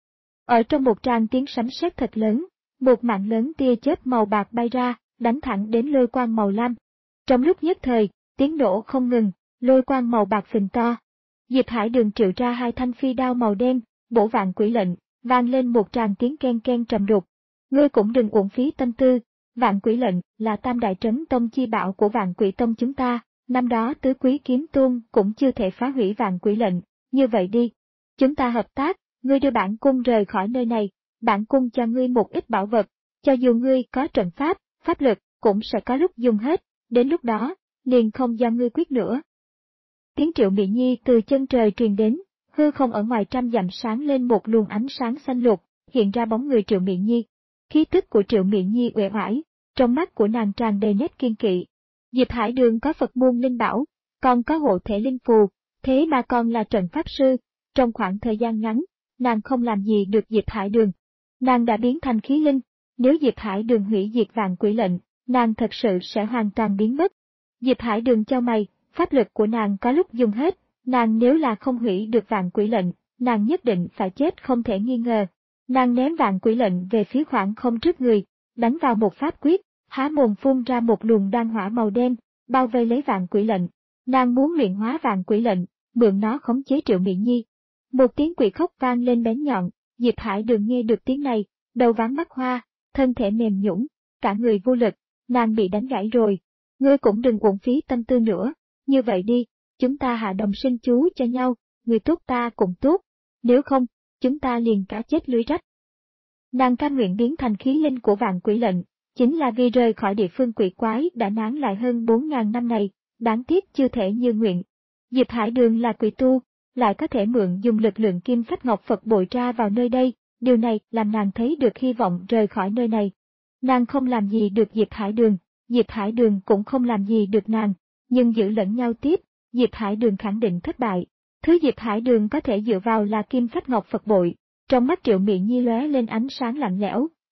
Ở trong một tràng tiếng sấm sét thật lớn, một mạng lớn tia chớp màu bạc bay ra, đánh thẳng đến lôi quang màu lam. Trong lúc nhất thời, tiếng nổ không ngừng, lôi quang màu bạc phình to. Diệp Hải Đường triệu ra hai thanh phi đao màu đen, bổ Vạn Quỷ Lệnh, vang lên một tràng tiếng ken ken trầm đục. Ngươi cũng đừng uổng phí tâm tư, Vạn Quỷ Lệnh là tam đại trấn tông chi bảo của Vạn Quỷ Tông chúng ta, năm đó tứ quý kiếm tôn cũng chưa thể phá hủy Vạn Quỷ Lệnh, như vậy đi. Chúng ta hợp tác, ngươi đưa bản cung rời khỏi nơi này, bản cung cho ngươi một ít bảo vật, cho dù ngươi có trận pháp, pháp lực, cũng sẽ có lúc dùng hết, đến lúc đó, liền không do ngươi quyết nữa. Tiếng Triệu Mỹ Nhi từ chân trời truyền đến, hư không ở ngoài trăm dặm sáng lên một luồng ánh sáng xanh lục, hiện ra bóng người Triệu Mỹ Nhi. Khí tức của Triệu Mỹ Nhi uể oải, trong mắt của nàng tràn đầy nét kiên kỵ. Diệp Hải Đường có Phật môn linh bảo, còn có hộ thể linh phù, thế mà còn là trận pháp sư. Trong khoảng thời gian ngắn, nàng không làm gì được Diệp Hải Đường. Nàng đã biến thành khí linh, nếu Diệp Hải Đường hủy diệt Vạn Quỷ Lệnh, nàng thật sự sẽ hoàn toàn biến mất. Diệp Hải Đường chau mày, pháp lực của nàng có lúc dùng hết, nàng nếu là không hủy được Vạn Quỷ Lệnh, nàng nhất định phải chết không thể nghi ngờ. Nàng ném Vạn Quỷ Lệnh về phía khoảng không trước người, đánh vào một pháp quyết, há mồm phun ra một luồng đan hỏa màu đen, bao vây lấy Vạn Quỷ Lệnh. Nàng muốn luyện hóa Vạn Quỷ Lệnh, mượn nó khống chế Triệu Mỹ Nhi. Một tiếng quỷ khóc vang lên bén nhọn, Diệp Hải Đường nghe được tiếng này, đầu váng mắt hoa, thân thể mềm nhũn, cả người vô lực, nàng bị đánh gãy rồi. Ngươi cũng đừng uổng phí tâm tư nữa, như vậy đi, chúng ta hạ đồng sinh chú cho nhau, người tốt ta cũng tốt, nếu không, chúng ta liền cá chết lưới rách. Nàng cam nguyện biến thành khí linh của Vạn Quỷ Lệnh, chính là vì rời khỏi địa phương quỷ quái đã nán lại hơn bốn ngàn năm này, đáng tiếc chưa thể như nguyện. Diệp Hải Đường là quỷ tu, lại có thể mượn dùng lực lượng Kim Phách Ngọc Phật bội ra vào nơi đây, điều này làm nàng thấy được hy vọng rời khỏi nơi này. Nàng không làm gì được Diệp Hải Đường, Diệp Hải Đường cũng không làm gì được nàng, nhưng giữ lẫn nhau tiếp, Diệp Hải Đường khẳng định thất bại. Thứ Diệp Hải Đường có thể dựa vào là Kim Phách Ngọc Phật bội. Trong mắt Triệu Mỹ Nhi lóe lên ánh sáng lạnh lẽo,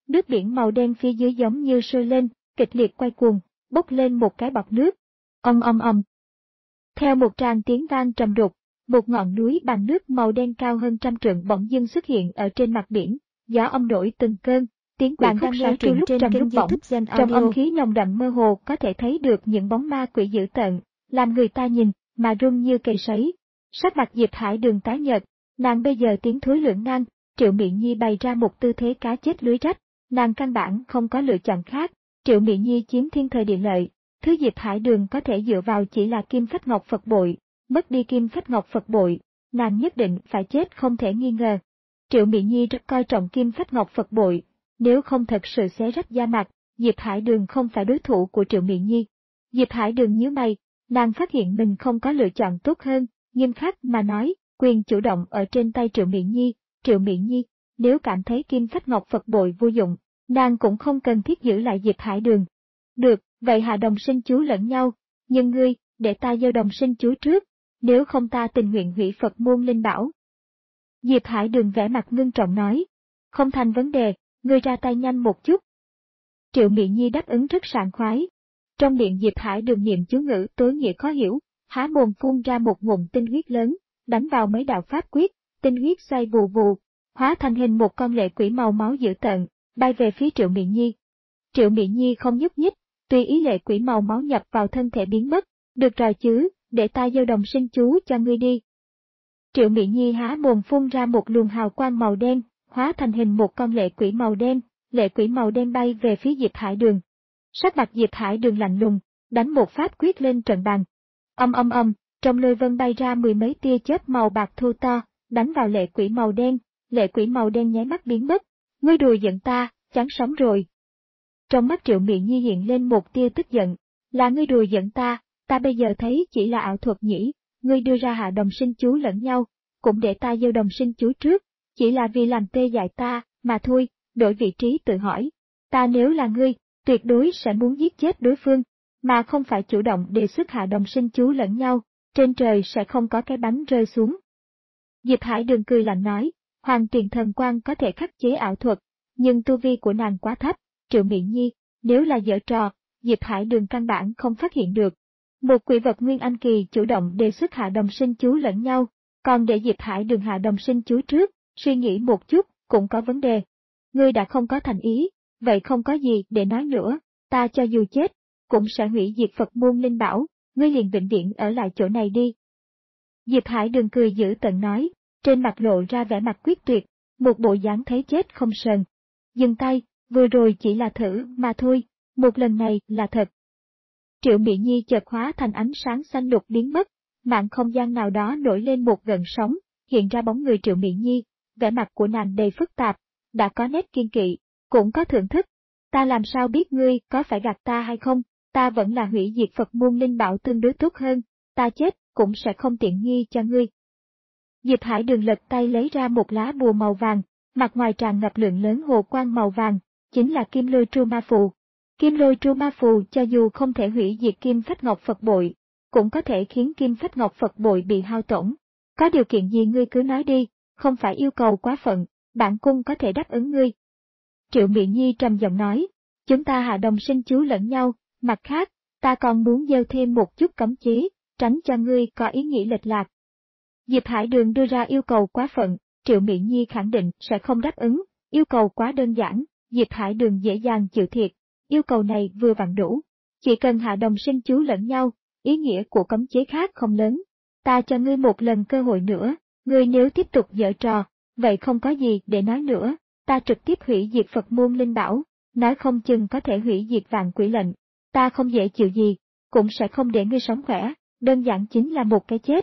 Nước biển màu đen phía dưới giống như sôi lên, kịch liệt quay cuồng, bốc lên một cái bọt nước. Ong ong ong. Theo một tràng tiếng vang trầm đục, một ngọn núi bằng nước màu đen cao hơn trăm trượng bỗng dưng xuất hiện ở trên mặt biển, gió âm nổi từng cơn, tiếng quỷ khúc sao truyện trên kênh YouTube Gen Audio. Trong âm khí nồng đậm mơ hồ có thể thấy được những bóng ma quỷ dữ tợn, làm người ta nhìn mà run như cây sấy. Sắc mặt Diệp Hải Đường tái nhợt, nàng bây giờ tiếng thối lưỡng nan, Triệu Mị Nhi bày ra một tư thế cá chết lưới rách, nàng căn bản không có lựa chọn khác. Triệu Mị Nhi chiếm thiên thời địa lợi, thứ Diệp Hải Đường có thể dựa vào chỉ là kim phách ngọc Phật bội, mất đi kim phách ngọc Phật bội, nàng nhất định phải chết không thể nghi ngờ. Triệu Mị Nhi rất coi trọng kim phách ngọc Phật bội, nếu không thật sự xé rách da mặt, Diệp Hải Đường không phải đối thủ của Triệu Mị Nhi. Diệp Hải Đường nhíu mày, nàng phát hiện mình không có lựa chọn tốt hơn, nghiêm khắc mà nói, quyền chủ động ở trên tay Triệu Mị Nhi. Triệu Mị Nhi, nếu cảm thấy kim phách ngọc Phật bội vô dụng, nàng cũng không cần thiết giữ lại Diệp Hải Đường. Được, vậy hạ đồng sinh chú lẫn nhau, nhưng ngươi, để ta gieo đồng sinh chú trước, nếu không ta tình nguyện hủy Phật môn linh bảo. Diệp Hải Đường vẻ mặt ngưng trọng nói, không thành vấn đề, ngươi ra tay nhanh một chút. Triệu Mị Nhi đáp ứng rất sảng khoái. Trong miệng Diệp Hải Đường niệm chú ngữ tối nghĩa khó hiểu, há mồm phun ra một ngụm tinh huyết lớn, đánh vào mấy đạo pháp quyết, tinh huyết xoay vù vù, hóa thành hình một con lệ quỷ màu máu dữ tợn, bay về phía Triệu Mị Nhi. Triệu Mị Nhi không nhúc nhích, tùy ý lệ quỷ màu máu nhập vào thân thể biến mất, được rồi chứ, để ta gieo đồng sinh chú cho ngươi đi. Triệu Mị Nhi há mồm phun ra một luồng hào quang màu đen, hóa thành hình một con lệ quỷ màu đen, lệ quỷ màu đen bay về phía Diệp Hải Đường. Sắc mặt Diệp Hải Đường lạnh lùng, đánh một pháp quyết lên trận bàn. Âm âm âm, trong lôi vân bay ra mười mấy tia chớp màu bạc thô to, đánh vào lệ quỷ màu đen, lệ quỷ màu đen nháy mắt biến mất. Ngươi đùa giận ta, chán sống rồi. Trong mắt Triệu Mị Nhi hiện lên một tia tức giận, là ngươi đùa giận ta, ta bây giờ thấy chỉ là ảo thuật nhỉ, ngươi đưa ra hạ đồng sinh chú lẫn nhau, cũng để ta gieo đồng sinh chú trước, chỉ là vì làm tê dại ta, mà thôi, đổi vị trí tự hỏi. Ta nếu là ngươi, tuyệt đối sẽ muốn giết chết đối phương, mà không phải chủ động đề xuất hạ đồng sinh chú lẫn nhau, trên trời sẽ không có cái bánh rơi xuống. Diệp Hải Đường cười lạnh nói, Hoàng Tuyền Thần Quang có thể khắc chế ảo thuật, nhưng tu vi của nàng quá thấp, Triệu Mị Nhi, nếu là giở trò, Diệp Hải Đường căn bản không phát hiện được. Một quỷ vật Nguyên Anh Kỳ chủ động đề xuất hạ đồng sinh chú lẫn nhau, còn để Diệp Hải Đường hạ đồng sinh chú trước, suy nghĩ một chút, cũng có vấn đề. Ngươi đã không có thành ý, vậy không có gì để nói nữa, ta cho dù chết, cũng sẽ hủy diệt Phật môn linh bảo, ngươi liền vĩnh viễn ở lại chỗ này đi. Diệp Hải Đường cười dữ tợn nói, trên mặt lộ ra vẻ mặt quyết tuyệt, một bộ dáng thấy chết không sờn. Dừng tay, vừa rồi chỉ là thử mà thôi, một lần này là thật. Triệu Mị Nhi chợt hóa thành ánh sáng xanh lục biến mất, mạng không gian nào đó nổi lên một gợn sóng, hiện ra bóng người Triệu Mị Nhi, vẻ mặt của nàng đầy phức tạp, đã có nét kiên kỵ, cũng có thưởng thức. Ta làm sao biết ngươi có phải gạt ta hay không, ta vẫn là hủy diệt Phật môn linh bảo tương đối tốt hơn, ta chết cũng sẽ không tiện nghi cho ngươi. Diệp Hải Đường lật tay lấy ra một lá bùa màu vàng, mặt ngoài tràn ngập lượng lớn hồ quang màu vàng, chính là Kim Lôi Tru Ma Phù. Kim Lôi Tru Ma Phù cho dù không thể hủy diệt Kim Phách Ngọc Phật bội, cũng có thể khiến Kim Phách Ngọc Phật bội bị hao tổn. Có điều kiện gì ngươi cứ nói đi, không phải yêu cầu quá phận, bản cung có thể đáp ứng ngươi. Triệu Mị Nhi trầm giọng nói, chúng ta hạ đồng sinh chú lẫn nhau, mặt khác, ta còn muốn gieo thêm một chút cấm chế, tránh cho ngươi có ý nghĩ lệch lạc. Diệp Hải Đường đưa ra yêu cầu quá phận, Triệu Mị Nhi khẳng định sẽ không đáp ứng, yêu cầu quá đơn giản, Diệp Hải Đường dễ dàng chịu thiệt, yêu cầu này vừa vặn đủ, chỉ cần hạ đồng sinh chú lẫn nhau, ý nghĩa của cấm chế khác không lớn. Ta cho ngươi một lần cơ hội nữa, ngươi nếu tiếp tục giở trò, vậy không có gì để nói nữa, ta trực tiếp hủy diệt Phật môn linh bảo, nói không chừng có thể hủy diệt vạn quỷ lệnh, ta không dễ chịu gì, cũng sẽ không để ngươi sống khỏe, đơn giản chính là một cái chết.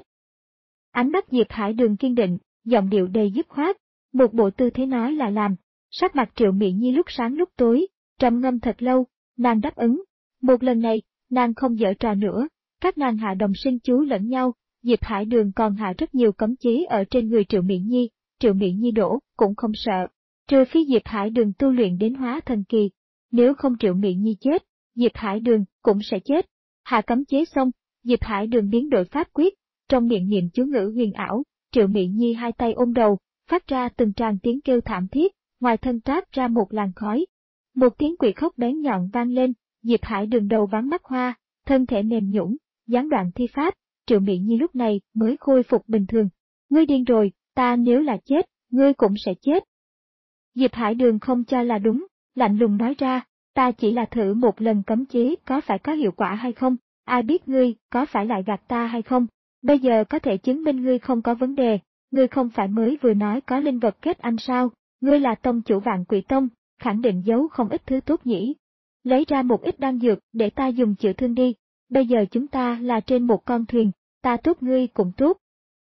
Ánh mắt Diệp Hải Đường kiên định, giọng điệu đầy dứt khoát, một bộ tư thế nói là làm, sắc mặt Triệu Mị Nhi lúc sáng lúc tối, trầm ngâm thật lâu, nàng đáp ứng, một lần này, nàng không giở trò nữa, các nàng hạ đồng sinh chú lẫn nhau, Diệp Hải Đường còn hạ rất nhiều cấm chế ở trên người Triệu Mị Nhi, Triệu Mị Nhi đổ, cũng không sợ, trừ phi Diệp Hải Đường tu luyện đến hóa thần kỳ, nếu không Triệu Mị Nhi chết, Diệp Hải Đường cũng sẽ chết. Hạ cấm chế xong, Diệp Hải Đường biến đổi pháp quyết, trong miệng niệm chú ngữ huyền ảo, Triệu Mị Nhi hai tay ôm đầu, phát ra từng tràng tiếng kêu thảm thiết, ngoài thân trát ra một làn khói, Một tiếng quỷ khóc bén nhọn vang lên, Diệp Hải Đường đầu váng mắt hoa, thân thể mềm nhũn, gián đoạn thi pháp, Triệu Mị Nhi lúc này mới khôi phục bình thường. Ngươi điên rồi, ta nếu là chết, ngươi cũng sẽ chết. Diệp Hải Đường không cho là đúng, lạnh lùng nói ra, ta chỉ là thử một lần cấm chế có phải có hiệu quả hay không, ai biết ngươi có phải lại gạt ta hay không, bây giờ có thể chứng minh ngươi không có vấn đề, ngươi không phải mới vừa nói có linh vật kết anh sao, ngươi là tông chủ Vạn Quỷ Tông, khẳng định giấu không ít thứ tốt nhỉ. Lấy ra một ít đan dược để ta dùng chữa thương đi, bây giờ chúng ta là trên một con thuyền, ta tốt ngươi cũng tốt.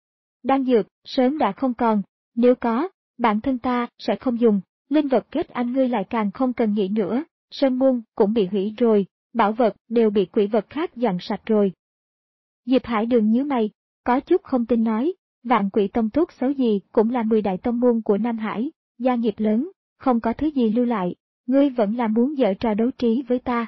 Đan dược, sớm đã không còn, nếu có, bản thân ta sẽ không dùng, linh vật kết anh ngươi lại càng không cần nghĩ nữa, sơn môn cũng bị hủy rồi, bảo vật đều bị quỷ vật khác dọn sạch rồi. Diệp Hải Đường nhíu mày, có chút không tin nói, Vạn Quỷ Tông tốt xấu gì cũng là mười đại tông môn của Nam Hải, gia nghiệp lớn, không có thứ gì lưu lại, ngươi vẫn là muốn giở trò đấu trí với ta.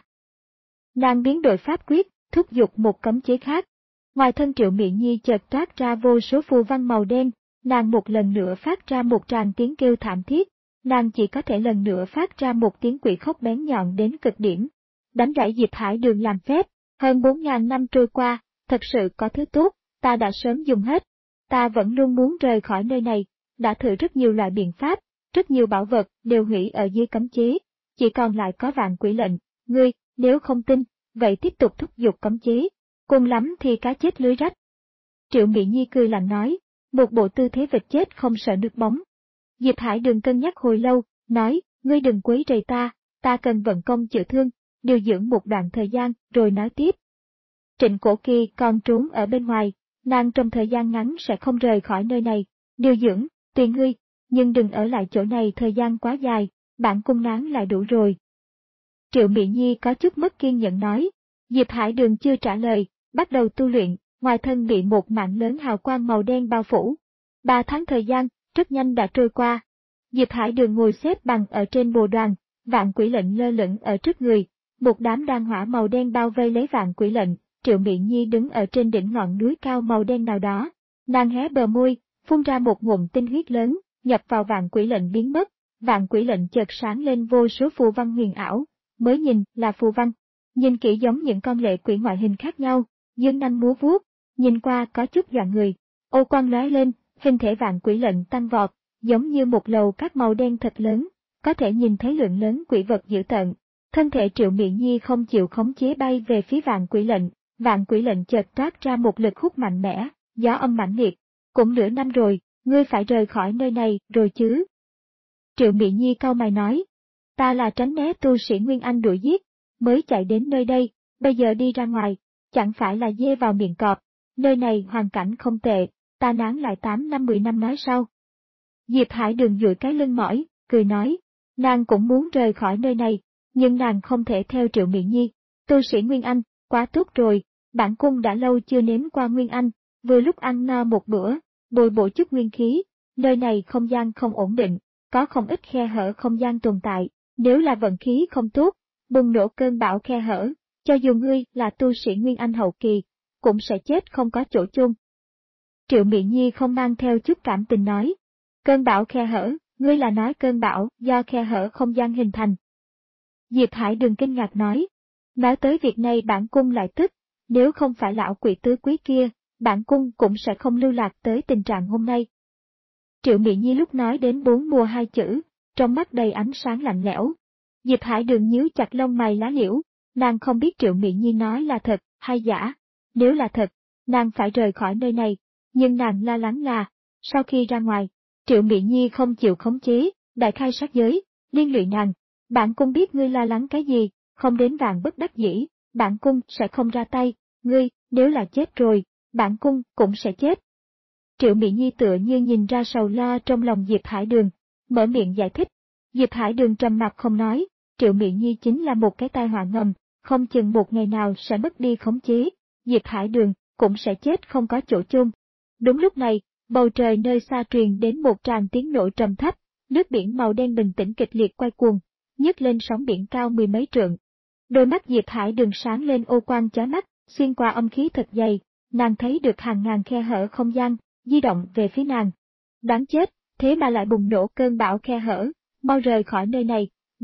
Nàng biến đổi pháp quyết, thúc giục một cấm chế khác. Ngoài thân Triệu Mị Nhi chợt toát ra vô số phù văn màu đen, nàng một lần nữa phát ra một tràng tiếng kêu thảm thiết, nàng chỉ có thể lần nữa phát ra một tiếng quỷ khóc bén nhọn đến cực điểm. Đánh gãy Diệp Hải Đường làm phép, hơn bốn ngàn năm trôi qua, thật sự có thứ tốt, ta đã sớm dùng hết. Ta vẫn luôn muốn rời khỏi nơi này, đã thử rất nhiều loại biện pháp, rất nhiều bảo vật đều hủy ở dưới cấm chế, chỉ còn lại có Vạn Quỷ lệnh, ngươi, nếu không tin, vậy tiếp tục thúc giục cấm chế, cùng lắm thì cá chết lưới rách. Triệu Mị Nhi cười lạnh nói, một bộ tư thế vịt chết không sợ nước bóng. Diệp Hải Đường cân nhắc hồi lâu, nói, ngươi đừng quấy rầy ta, ta cần vận công chữa thương, điều dưỡng một đoạn thời gian, rồi nói tiếp. Trịnh Cổ Kỳ còn trốn ở bên ngoài, nàng trong thời gian ngắn sẽ không rời khỏi nơi này, điều dưỡng, tùy ngươi, nhưng đừng ở lại chỗ này thời gian quá dài, bản cung nán lại đủ rồi. Triệu Mị Nhi có chút mất kiên nhẫn nói, Diệp Hải Đường chưa trả lời, bắt đầu tu luyện, ngoài thân bị một mảng lớn hào quang màu đen bao phủ. Ba tháng thời gian, rất nhanh đã trôi qua. Diệp Hải Đường ngồi xếp bằng ở trên bồ đoàn, Vạn Quỷ lệnh lơ lửng ở trước người, một đám đan hỏa màu đen bao vây lấy Vạn Quỷ lệnh. Triệu Mị Nhi đứng ở trên đỉnh ngọn núi cao màu đen nào đó, nàng hé bờ môi, phun ra một ngụm tinh huyết lớn, nhập vào Vạn Quỷ lệnh biến mất, Vạn Quỷ lệnh chợt sáng lên vô số phù văn huyền ảo, mới nhìn là phù văn, nhìn kỹ giống những con lệ quỷ ngoại hình khác nhau, dương nanh múa vuốt, nhìn qua có chút dọa người. Ô quang lóe lên, hình thể Vạn Quỷ lệnh tăng vọt, giống như một lầu các màu đen thật lớn, có thể nhìn thấy lượng lớn quỷ vật dữ tợn. Thân thể Triệu Mị Nhi không chịu khống chế bay về phía Vạn Quỷ lệnh. Vạn Quỷ lệnh chợt toát ra một lực hút mạnh mẽ, gió âm mãnh liệt. Cũng nửa năm rồi, ngươi phải rời khỏi nơi này rồi chứ? Triệu Mị Nhi cau mày nói, ta là tránh né tu sĩ Nguyên Anh đuổi giết, mới chạy đến nơi đây, bây giờ đi ra ngoài, chẳng phải là dê vào miệng cọp, nơi này hoàn cảnh không tệ, ta nán lại tám năm mười năm nói sau. Diệp Hải Đường duỗi cái lưng mỏi, cười nói, nàng cũng muốn rời khỏi nơi này, nhưng nàng không thể theo Triệu Mị Nhi, tu sĩ Nguyên Anh. Quá tốt rồi, bản cung đã lâu chưa nếm qua Nguyên Anh, vừa lúc ăn no một bữa, bồi bổ chút nguyên khí, nơi này không gian không ổn định, có không ít khe hở không gian tồn tại, nếu là vận khí không tốt, bùng nổ cơn bão khe hở, cho dù ngươi là tu sĩ Nguyên Anh hậu kỳ, cũng sẽ chết không có chỗ chôn. Triệu Mị Nhi không mang theo chút cảm tình nói, cơn bão khe hở, ngươi là nói cơn bão do khe hở không gian hình thành. Diệp Hải Đường kinh ngạc nói, nói tới việc này bản cung lại tức, nếu không phải lão quỷ tứ quý kia, bản cung cũng sẽ không lưu lạc tới tình trạng hôm nay. Triệu Mị Nhi lúc nói đến bốn mùa hai chữ, trong mắt đầy ánh sáng lạnh lẽo. Diệp Hải Đường nhíu chặt lông mày lá liễu, nàng không biết Triệu Mị Nhi nói là thật hay giả. Nếu là thật, nàng phải rời khỏi nơi này, nhưng nàng lo lắng là, sau khi ra ngoài, Triệu Mị Nhi không chịu khống chế, đại khai sát giới, liên lụy nàng. Bản cung biết ngươi lo lắng cái gì, không đến vạn bất đắc dĩ, bản cung sẽ không ra tay, ngươi, nếu là chết rồi, bản cung cũng sẽ chết. Triệu Mị Nhi tựa như nhìn ra sầu lo trong lòng Diệp Hải Đường, mở miệng giải thích. Diệp Hải Đường trầm mặc không nói, Triệu Mị Nhi chính là một cái tai họa ngầm, không chừng một ngày nào sẽ mất đi khống chế, Diệp Hải Đường cũng sẽ chết không có chỗ chôn. Đúng lúc này, bầu trời nơi xa truyền đến một tràng tiếng nổ trầm thấp, nước biển màu đen bình tĩnh kịch liệt quay cuồng, nhấc lên sóng biển cao mười mấy trượng. Đôi mắt Diệp Hải Đường sáng lên ô quang chói mắt, xuyên qua âm khí thật dày, nàng thấy được hàng ngàn khe hở không gian, di động về phía nàng. Đáng chết, thế mà lại bùng nổ cơn bão khe hở, mau rời khỏi nơi này,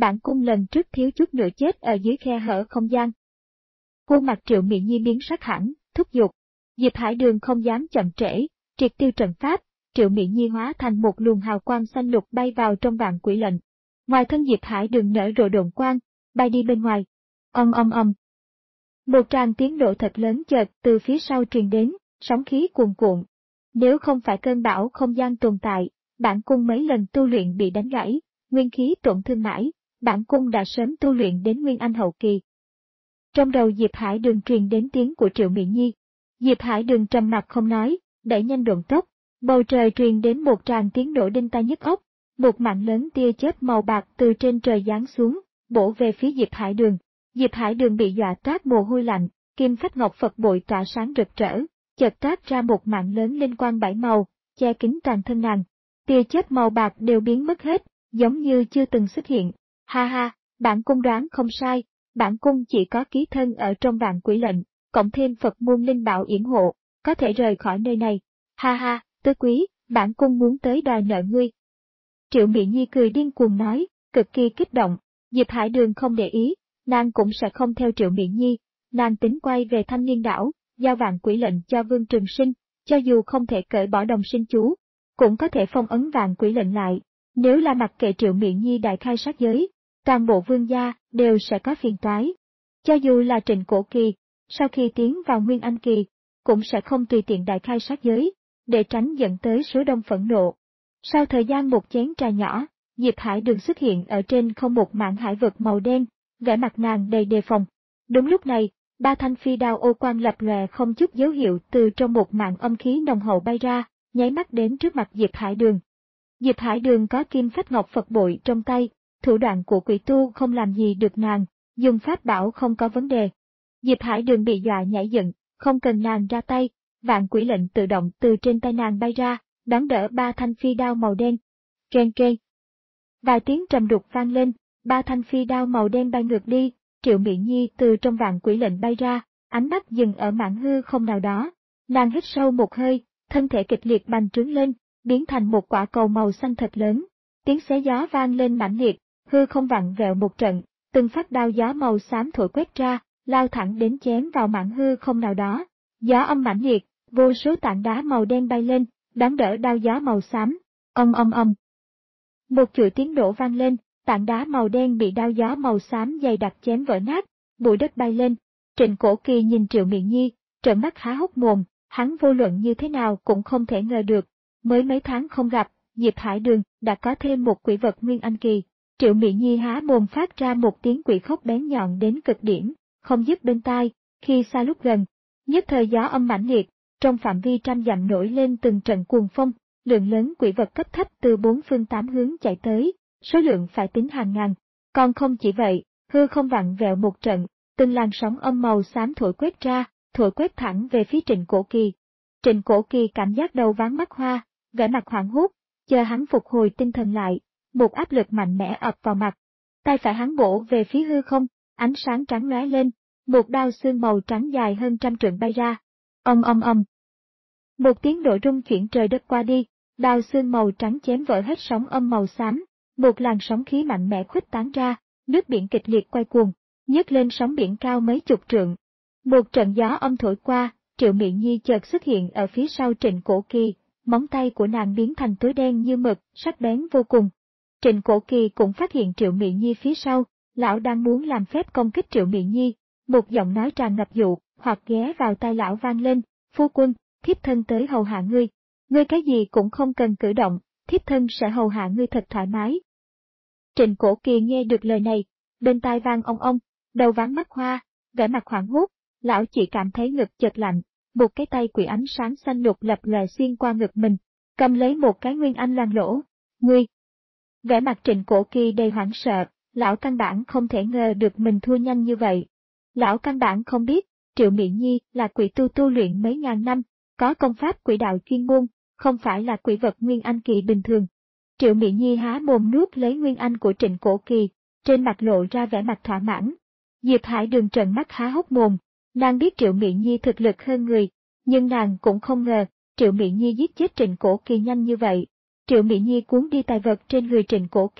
bản cung lần trước thiếu chút nữa chết ở dưới khe hở không gian. Khuôn mặt Triệu Mị Nhi biến sắc hẳn, thúc giục. Diệp Hải Đường không dám chậm trễ, triệt tiêu trận pháp, Triệu Mị Nhi hóa thành một luồng hào quang xanh lục bay vào trong vạn quỷ lệnh. Ngoài thân Diệp Hải Đường nở rộ độn quang, bay đi bên ngoài. Ong ong ong. Một tràng tiếng nổ thật lớn chợt từ phía sau truyền đến, sóng khí cuồn cuộn. Nếu không phải cơn bão không gian tồn tại, bản cung mấy lần tu luyện bị đánh gãy, nguyên khí tổn thương mãi, bản cung đã sớm tu luyện đến Nguyên Anh hậu kỳ. Trong đầu Diệp Hải Đường truyền đến tiếng của Triệu Mị Nhi. Diệp Hải Đường trầm mặc không nói, đẩy nhanh độn tốc, bầu trời truyền đến một tràng tiếng nổ đinh tai nhức óc, một mạng lớn tia chớp màu bạc từ trên trời giáng xuống, bổ về phía Diệp Hải Đường. Diệp Hải Đường bị dọa toát mồ hôi lạnh, kim phách ngọc Phật bội tỏa sáng rực rỡ, chợt toát ra một mạng lớn linh quang bảy màu, che kín toàn thân nàng. Tia chớp màu bạc đều biến mất hết, giống như chưa từng xuất hiện. Ha ha, bản cung đoán không sai, bản cung chỉ có ký thân ở trong vạn quỷ lệnh, cộng thêm Phật môn linh bảo yểm hộ, có thể rời khỏi nơi này. Ha ha, tứ quý, bản cung muốn tới đòi nợ ngươi. Triệu Mị Nhi cười điên cuồng nói, cực kỳ kích động. Diệp Hải Đường không để ý, nàng cũng sẽ không theo Triệu Mị Nhi, nàng tính quay về Thanh Niên đảo, giao vạn quỷ lệnh cho Vương Trường Sinh, cho dù không thể cởi bỏ đồng sinh chú, cũng có thể phong ấn vạn quỷ lệnh lại. Nếu là mặc kệ Triệu Mị Nhi đại khai sát giới, toàn bộ vương gia đều sẽ có phiền toái. Cho dù là Trịnh Cổ Kỳ, sau khi tiến vào Nguyên Anh kỳ, cũng sẽ không tùy tiện đại khai sát giới, để tránh dẫn tới số đông phẫn nộ. Sau thời gian một chén trà nhỏ, Diệp Hải Đường xuất hiện ở trên không một mảng hải vực màu đen, vẻ mặt nàng đầy đề phòng. Đúng lúc này, ba thanh phi đao ô quang lập lòe không chút dấu hiệu từ trong một mảng âm khí nồng hậu bay ra, nháy mắt đến trước mặt Diệp Hải Đường. Diệp Hải Đường có kim phách ngọc Phật bội trong tay, thủ đoạn của quỷ tu không làm gì được nàng, dùng pháp bảo không có vấn đề. Diệp Hải Đường bị dọa nhảy dựng, không cần nàng ra tay, vạn quỷ lệnh tự động từ trên tay nàng bay ra, đón đỡ ba thanh phi đao màu đen. Keng keng. Vài tiếng trầm đục vang lên, ba thanh phi đao màu đen bay ngược đi, Triệu Mị Nhi từ trong vạn quỷ lệnh bay ra, ánh mắt dừng ở mảng hư không nào đó. Nàng hít sâu một hơi, thân thể kịch liệt bành trướng lên, biến thành một quả cầu màu xanh thật lớn. Tiếng xé gió vang lên mãnh liệt, hư không vặn vẹo một trận, từng phát đao gió màu xám thổi quét ra, lao thẳng đến chém vào mảng hư không nào đó. Gió âm mãnh liệt, vô số tảng đá màu đen bay lên, đón đỡ đao gió màu xám. Ong ong ong. Một chuỗi tiếng nổ vang lên, tảng đá màu đen bị đao gió màu xám dày đặc chém vỡ nát, bụi đất bay lên. Trịnh Cổ Kỳ nhìn Triệu Mị Nhi, trợn mắt há hốc mồm, hắn vô luận như thế nào cũng không thể ngờ được, mới mấy tháng không gặp, Diệp Hải Đường đã có thêm một quỷ vật Nguyên Anh kỳ. Triệu Mị Nhi há mồm phát ra một tiếng quỷ khóc bén nhọn đến cực điểm, không dứt bên tai, khi xa lúc gần. Nhất thời gió âm mãnh liệt, trong phạm vi trăm dặm nổi lên từng trận cuồng phong, lượng lớn quỷ vật cấp thấp từ bốn phương tám hướng chạy tới, số lượng phải tính hàng ngàn. Còn không chỉ vậy, hư không vặn vẹo một trận, từng làn sóng âm màu xám thổi quét ra, thổi quét thẳng về phía Trịnh Cổ Kỳ. Trịnh Cổ Kỳ cảm giác đầu váng mắt hoa, vẻ mặt hoảng hốt, chờ hắn phục hồi tinh thần lại, một áp lực mạnh mẽ ập vào mặt. Tay phải hắn bổ về phía hư không, ánh sáng trắng lóe lên, một đao xương màu trắng dài hơn trăm trượng bay ra. Ong ong ong. Một tiếng nổ rung chuyển trời đất qua đi, đao xương màu trắng chém vỡ hết sóng âm màu xám, một làn sóng khí mạnh mẽ khuếch tán ra, nước biển kịch liệt quay cuồng, nhấc lên sóng biển cao mấy chục trượng. Một trận gió âm thổi qua, Triệu Mị Nhi chợt xuất hiện ở phía sau Trịnh Cổ Kỳ, móng tay của nàng biến thành tối đen như mực, sắc bén vô cùng. Trịnh Cổ Kỳ cũng phát hiện Triệu Mị Nhi phía sau, lão đang muốn làm phép công kích Triệu Mị Nhi, một giọng nói tràn ngập dụ, hoặc ghé vào tai lão vang lên, phu quân, thiếp thân tới hầu hạ ngươi, ngươi cái gì cũng không cần cử động, thiếp thân sẽ hầu hạ ngươi thật thoải mái. Trịnh Cổ Kỳ nghe được lời này, bên tai vang ong ong, đầu váng mắt hoa, vẻ mặt hoảng hốt, lão chỉ cảm thấy ngực chợt lạnh, một cái tay quỷ ánh sáng xanh lục lập lòe xuyên qua ngực mình, cầm lấy một cái nguyên anh loang lỗ. Ngươi! Vẻ mặt Trịnh Cổ Kỳ đầy hoảng sợ, lão căn bản không thể ngờ được mình thua nhanh như vậy. Lão căn bản không biết, Triệu Mị Nhi là quỷ tu tu luyện mấy ngàn năm, có công pháp quỷ đạo chuyên môn, không phải là quỷ vật Nguyên Anh kỳ bình thường. Triệu Mị Nhi há mồm nuốt lấy Nguyên Anh của Trịnh Cổ Kỳ, trên mặt lộ ra vẻ mặt thỏa mãn. Diệp Hải Đường trợn mắt há hốc mồm, nàng biết Triệu Mị Nhi thực lực hơn người, nhưng nàng cũng không ngờ, Triệu Mị Nhi giết chết Trịnh Cổ Kỳ nhanh như vậy. Triệu Mị Nhi cuốn đi tài vật trên người Trịnh Cổ Kỳ,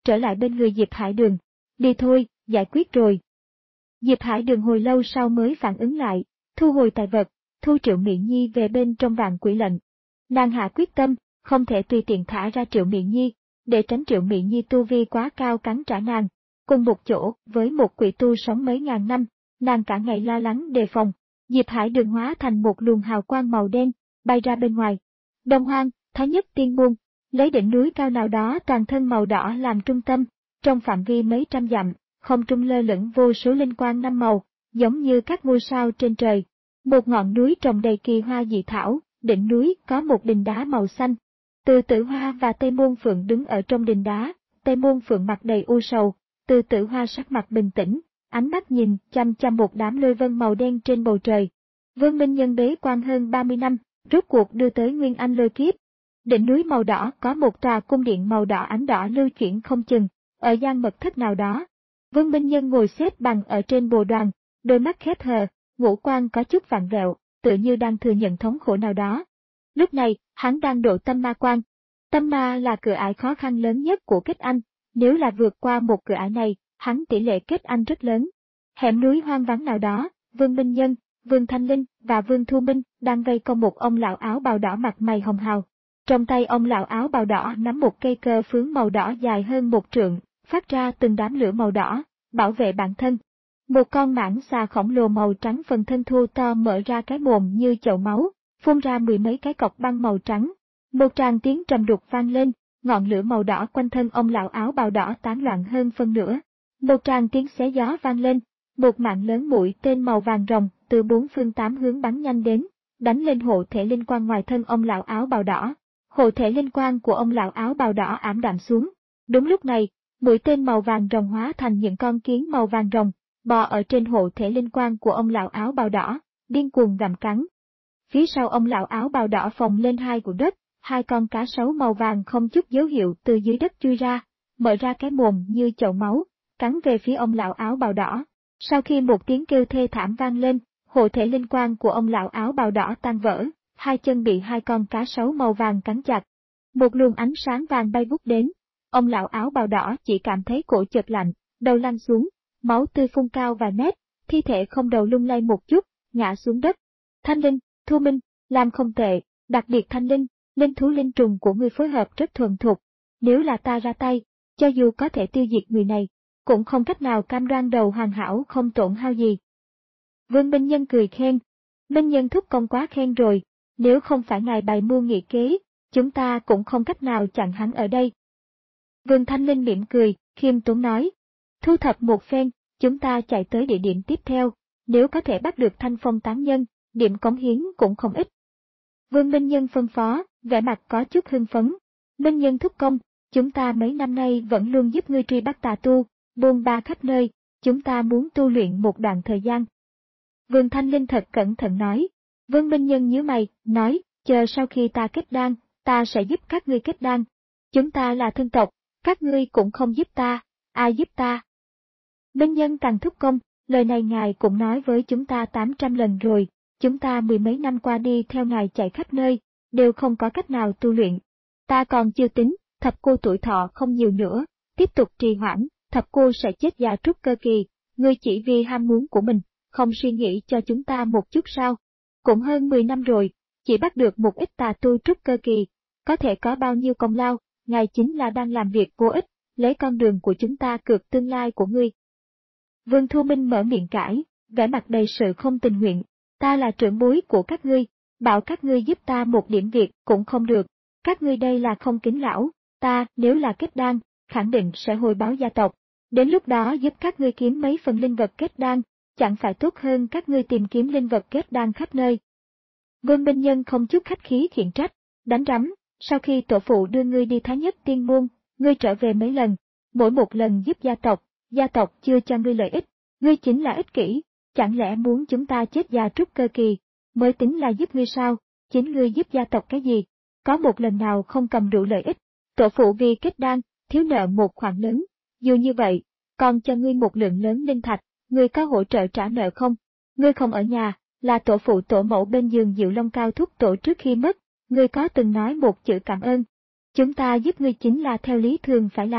trở lại bên người Diệp Hải Đường. Đi thôi, giải quyết rồi. Diệp Hải Đường hồi lâu sau mới phản ứng lại, thu hồi tài vật, thu Triệu Mỹ Nhi về bên trong vạn quỷ lệnh. Nàng hạ quyết tâm, không thể tùy tiện thả ra Triệu Mỹ Nhi, để tránh Triệu Mỹ Nhi tu vi quá cao cắn trả nàng. Cùng một chỗ, với một quỷ tu sống mấy ngàn năm, nàng cả ngày lo lắng đề phòng. Diệp Hải Đường hóa thành một luồng hào quang màu đen, bay ra bên ngoài. Đông Hoang, Thái Nhất Tiên Môn, lấy đỉnh núi cao nào đó toàn thân màu đỏ làm trung tâm, trong phạm vi mấy trăm dặm, không trung lơ lửng vô số linh quang năm màu, giống như các ngôi sao trên trời. Một ngọn núi trồng đầy kỳ hoa dị thảo, đỉnh núi có một đình đá màu xanh. Từ Tử Hoa và Tây Môn Phượng đứng ở trong đình đá, Tây Môn Phượng mặt đầy u sầu, Từ Tử Hoa sắc mặt bình tĩnh, ánh mắt nhìn chăm chăm một đám lôi vân màu đen trên bầu trời. Vương Minh Nhân bế quan hơn ba mươi năm, rốt cuộc đưa tới Nguyên Anh lôi kiếp. Đỉnh núi màu đỏ có một tòa cung điện màu đỏ ánh đỏ lưu chuyển không chừng, ở gian mật thất nào đó. Vương Minh Nhân ngồi xếp bằng ở trên bồ đoàn, đôi mắt khép hờ, ngũ quan có chút vặn vẹo, tựa như đang thừa nhận thống khổ nào đó. Lúc này, hắn đang độ tâm ma quan. Tâm ma là cửa ải khó khăn lớn nhất của kết anh, nếu là vượt qua một cửa ải này, hắn tỷ lệ kết anh rất lớn. Hẻm núi hoang vắng nào đó, Vương Minh Nhân, Vương Thanh Linh và Vương Thu Minh đang vây công một ông lão áo bào đỏ mặt mày hồng hào. Trong tay ông lão áo bào đỏ nắm một cây cờ phướng màu đỏ dài hơn một trượng, phát ra từng đám lửa màu đỏ, bảo vệ bản thân. Một con mãng xà khổng lồ màu trắng phần thân thô to mở ra cái mồm như chậu máu, phun ra mười mấy cái cọc băng màu trắng. Một tràng tiếng trầm đục vang lên, ngọn lửa màu đỏ quanh thân ông lão áo bào đỏ tán loạn hơn phân nửa. Một tràng tiếng xé gió vang lên, một mạng lớn mũi tên màu vàng rồng từ bốn phương tám hướng bắn nhanh đến, đánh lên hộ thể linh quang ngoài thân ông lão áo bào đỏ. Hộ thể linh quang của ông lão áo bào đỏ ảm đạm xuống. Đúng lúc này, mũi tên màu vàng rồng hóa thành những con kiến màu vàng rồng, bò ở trên hộ thể linh quang của ông lão áo bào đỏ, điên cuồng gặm cắn. Phía sau ông lão áo bào đỏ phồng lên hai của đất, hai con cá sấu màu vàng không chút dấu hiệu từ dưới đất chui ra, mở ra cái mồm như chậu máu, cắn về phía ông lão áo bào đỏ. Sau khi một tiếng kêu thê thảm vang lên, hộ thể linh quang của ông lão áo bào đỏ tan vỡ, hai chân bị hai con cá sấu màu vàng cắn chặt. Một luồng ánh sáng vàng bay vút đến, ông lão áo bào đỏ chỉ cảm thấy cổ chợt lạnh, đầu lăn xuống, máu tươi phun cao vài mét, thi thể không đầu lung lay một chút, ngã xuống đất. Thanh Linh, Thu Minh, làm không tệ, đặc biệt Thanh Linh, linh thú linh trùng của ngươi phối hợp rất thuần thục. Nếu là ta ra tay, cho dù có thể tiêu diệt người này, cũng không cách nào cam đoan đầu hoàn hảo không tổn hao gì. Vương Minh Nhân cười khen, Minh Nhân thúc công quá khen rồi, nếu không phải ngài bày mưu nghị kế, chúng ta cũng không cách nào chặn hắn ở đây. Vương Thanh Linh mỉm cười, khiêm tốn nói, thu thập một phen, chúng ta chạy tới địa điểm tiếp theo, nếu có thể bắt được Thanh Phong tán nhân, điểm cống hiến cũng không ít. Vương Minh Nhân phân phó, vẻ mặt có chút hưng phấn. Minh Nhân thúc công, chúng ta mấy năm nay vẫn luôn giúp ngươi truy bắt tà tu, bôn ba khắp nơi, chúng ta muốn tu luyện một đoạn thời gian. Vương Thanh Linh thật cẩn thận nói. Vương Minh Nhân nhíu mày, nói, chờ sau khi ta kết đan, ta sẽ giúp các ngươi kết đan. Chúng ta là thân tộc, các ngươi cũng không giúp ta, ai giúp ta? Minh Nhân càng thúc công, lời này ngài cũng nói với chúng ta tám trăm lần rồi, chúng ta mười mấy năm qua đi theo ngài chạy khắp nơi, đều không có cách nào tu luyện. Ta còn chưa tính, thập cô tuổi thọ không nhiều nữa, tiếp tục trì hoãn, thập cô sẽ chết già trúc cơ kỳ, ngươi chỉ vì ham muốn của mình, không suy nghĩ cho chúng ta một chút sao? Cũng hơn mười năm rồi, chỉ bắt được một ít tà tu trúc cơ kỳ, có thể có bao nhiêu công lao, ngài chính là đang làm việc vô ích, lấy con đường của chúng ta cược tương lai của ngươi. Vương Thu Minh mở miệng cãi, vẻ mặt đầy sự không tình nguyện, ta là trưởng bối của các ngươi, bảo các ngươi giúp ta một điểm việc cũng không được, các ngươi đây là không kính lão, ta nếu là kết đan, khẳng định sẽ hồi báo gia tộc, đến lúc đó giúp các ngươi kiếm mấy phần linh vật kết đan, chẳng phải tốt hơn các ngươi tìm kiếm linh vật kết đan khắp nơi. Vương Minh Nhân không chút khách khí khiển trách, đánh rắm, sau khi tổ phụ đưa ngươi đi Thái Nhất Tiên Môn, ngươi trở về mấy lần, mỗi một lần giúp gia tộc, gia tộc chưa cho ngươi lợi ích, ngươi chính là ích kỷ, chẳng lẽ muốn chúng ta chết già trúc cơ kỳ, mới tính là giúp ngươi sao, chính ngươi giúp gia tộc cái gì, có một lần nào không cầm đủ lợi ích, tổ phụ vì kết đan, thiếu nợ một khoản lớn, dù như vậy, còn cho ngươi một lượng lớn linh thạch, ngươi có hỗ trợ trả nợ không, ngươi không ở nhà, là tổ phụ tổ mẫu bên giường Diệu Long Cao thúc tổ trước khi mất, ngươi có từng nói một chữ cảm ơn, chúng ta giúp ngươi chính là theo lý thường phải làm,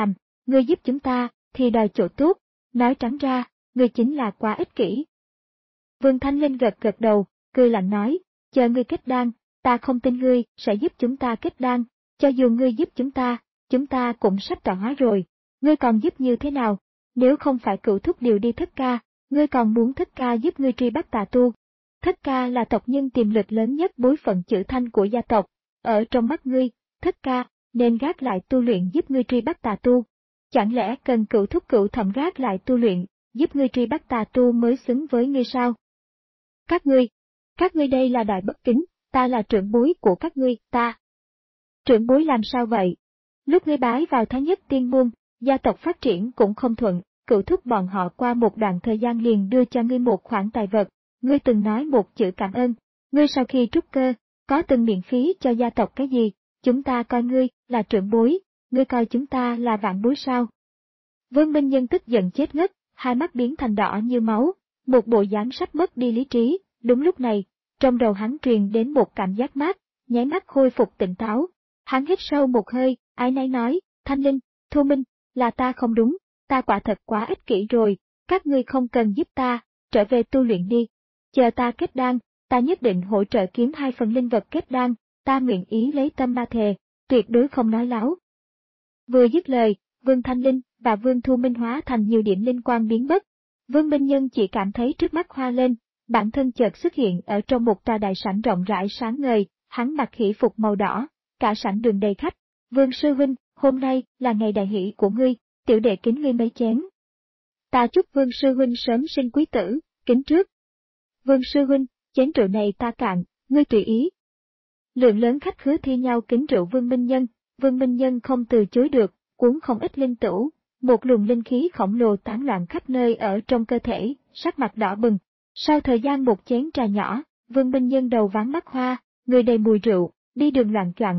Ngươi giúp chúng ta, thì đòi chỗ tốt, nói trắng ra, ngươi chính là quá ích kỷ. Vương Thanh Linh gật gật đầu, cười lạnh nói, chờ ngươi kết đan, ta không tin ngươi sẽ giúp chúng ta kết đan, cho dù ngươi giúp chúng ta, chúng ta cũng sắp tọa hóa rồi, ngươi còn giúp như thế nào? Nếu không phải Cửu Thúc điều đi Thất Ca, ngươi còn muốn Thất Ca giúp ngươi truy bắt tà tu. Thất Ca là tộc nhân tiềm lực lớn nhất bối phận chữ Thanh của gia tộc, ở trong mắt ngươi, Thất Ca nên gác lại tu luyện giúp ngươi truy bắt tà tu. Chẳng lẽ cần Cửu Thúc Cửu Thẩm gác lại tu luyện, giúp ngươi truy bắt tà tu mới xứng với ngươi sao? Các ngươi, các ngươi đây là đại bất kính, ta là trưởng bối của các ngươi, ta. Trưởng bối làm sao vậy? Lúc ngươi bái vào Thái Nhất Tiên Môn, gia tộc phát triển cũng không thuận, Cửu Thúc bọn họ qua một đoạn thời gian liền đưa cho ngươi một khoản tài vật, ngươi từng nói một chữ cảm ơn, ngươi sau khi trúc cơ, có từng miễn phí cho gia tộc cái gì, chúng ta coi ngươi là trưởng bối, ngươi coi chúng ta là vạn bối sao? Vương Minh Nhân tức giận chết ngất, hai mắt biến thành đỏ như máu, một bộ dáng sắp mất đi lý trí, đúng lúc này, trong đầu hắn truyền đến một cảm giác mát, nháy mắt khôi phục tỉnh táo. Hắn hít sâu một hơi, áy náy nói, Thanh Linh, Thu Minh, là ta không đúng, ta quả thật quá ích kỷ rồi, các ngươi không cần giúp ta, trở về tu luyện đi. Chờ ta kết đan, ta nhất định hỗ trợ kiếm hai phần linh vật kết đan, ta nguyện ý lấy tâm ma thề, tuyệt đối không nói láo. Vừa dứt lời, Vương Thanh Linh và Vương Thu Minh hóa thành nhiều điểm linh quang biến mất. Vương Minh Nhân chỉ cảm thấy trước mắt hoa lên, bản thân chợt xuất hiện ở trong một tòa đại sảnh rộng rãi sáng ngời, hắn mặc hỷ phục màu đỏ, cả sảnh đường đầy khách. Vương sư huynh, hôm nay là ngày đại hỷ của ngươi, tiểu đệ kính ngươi mấy chén. Ta chúc Vương sư huynh sớm sinh quý tử, kính trước. Vương sư huynh, chén rượu này ta cạn, ngươi tùy ý. Lượng lớn khách khứa thi nhau kính rượu Vương Minh Nhân, Vương Minh Nhân không từ chối được, uống không ít linh tửu, một luồng linh khí khổng lồ tán loạn khắp nơi ở trong cơ thể, sắc mặt đỏ bừng. Sau thời gian một chén trà nhỏ, Vương Minh Nhân đầu váng mắt hoa, người đầy mùi rượu, đi đường loạn choạng.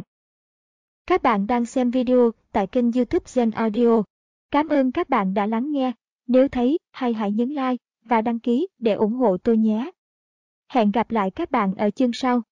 Các bạn đang xem video tại kênh YouTube Gen Audio. Cảm ơn các bạn đã lắng nghe. Nếu thấy hay hãy nhấn like và đăng ký để ủng hộ tôi nhé. Hẹn gặp lại các bạn ở chương sau.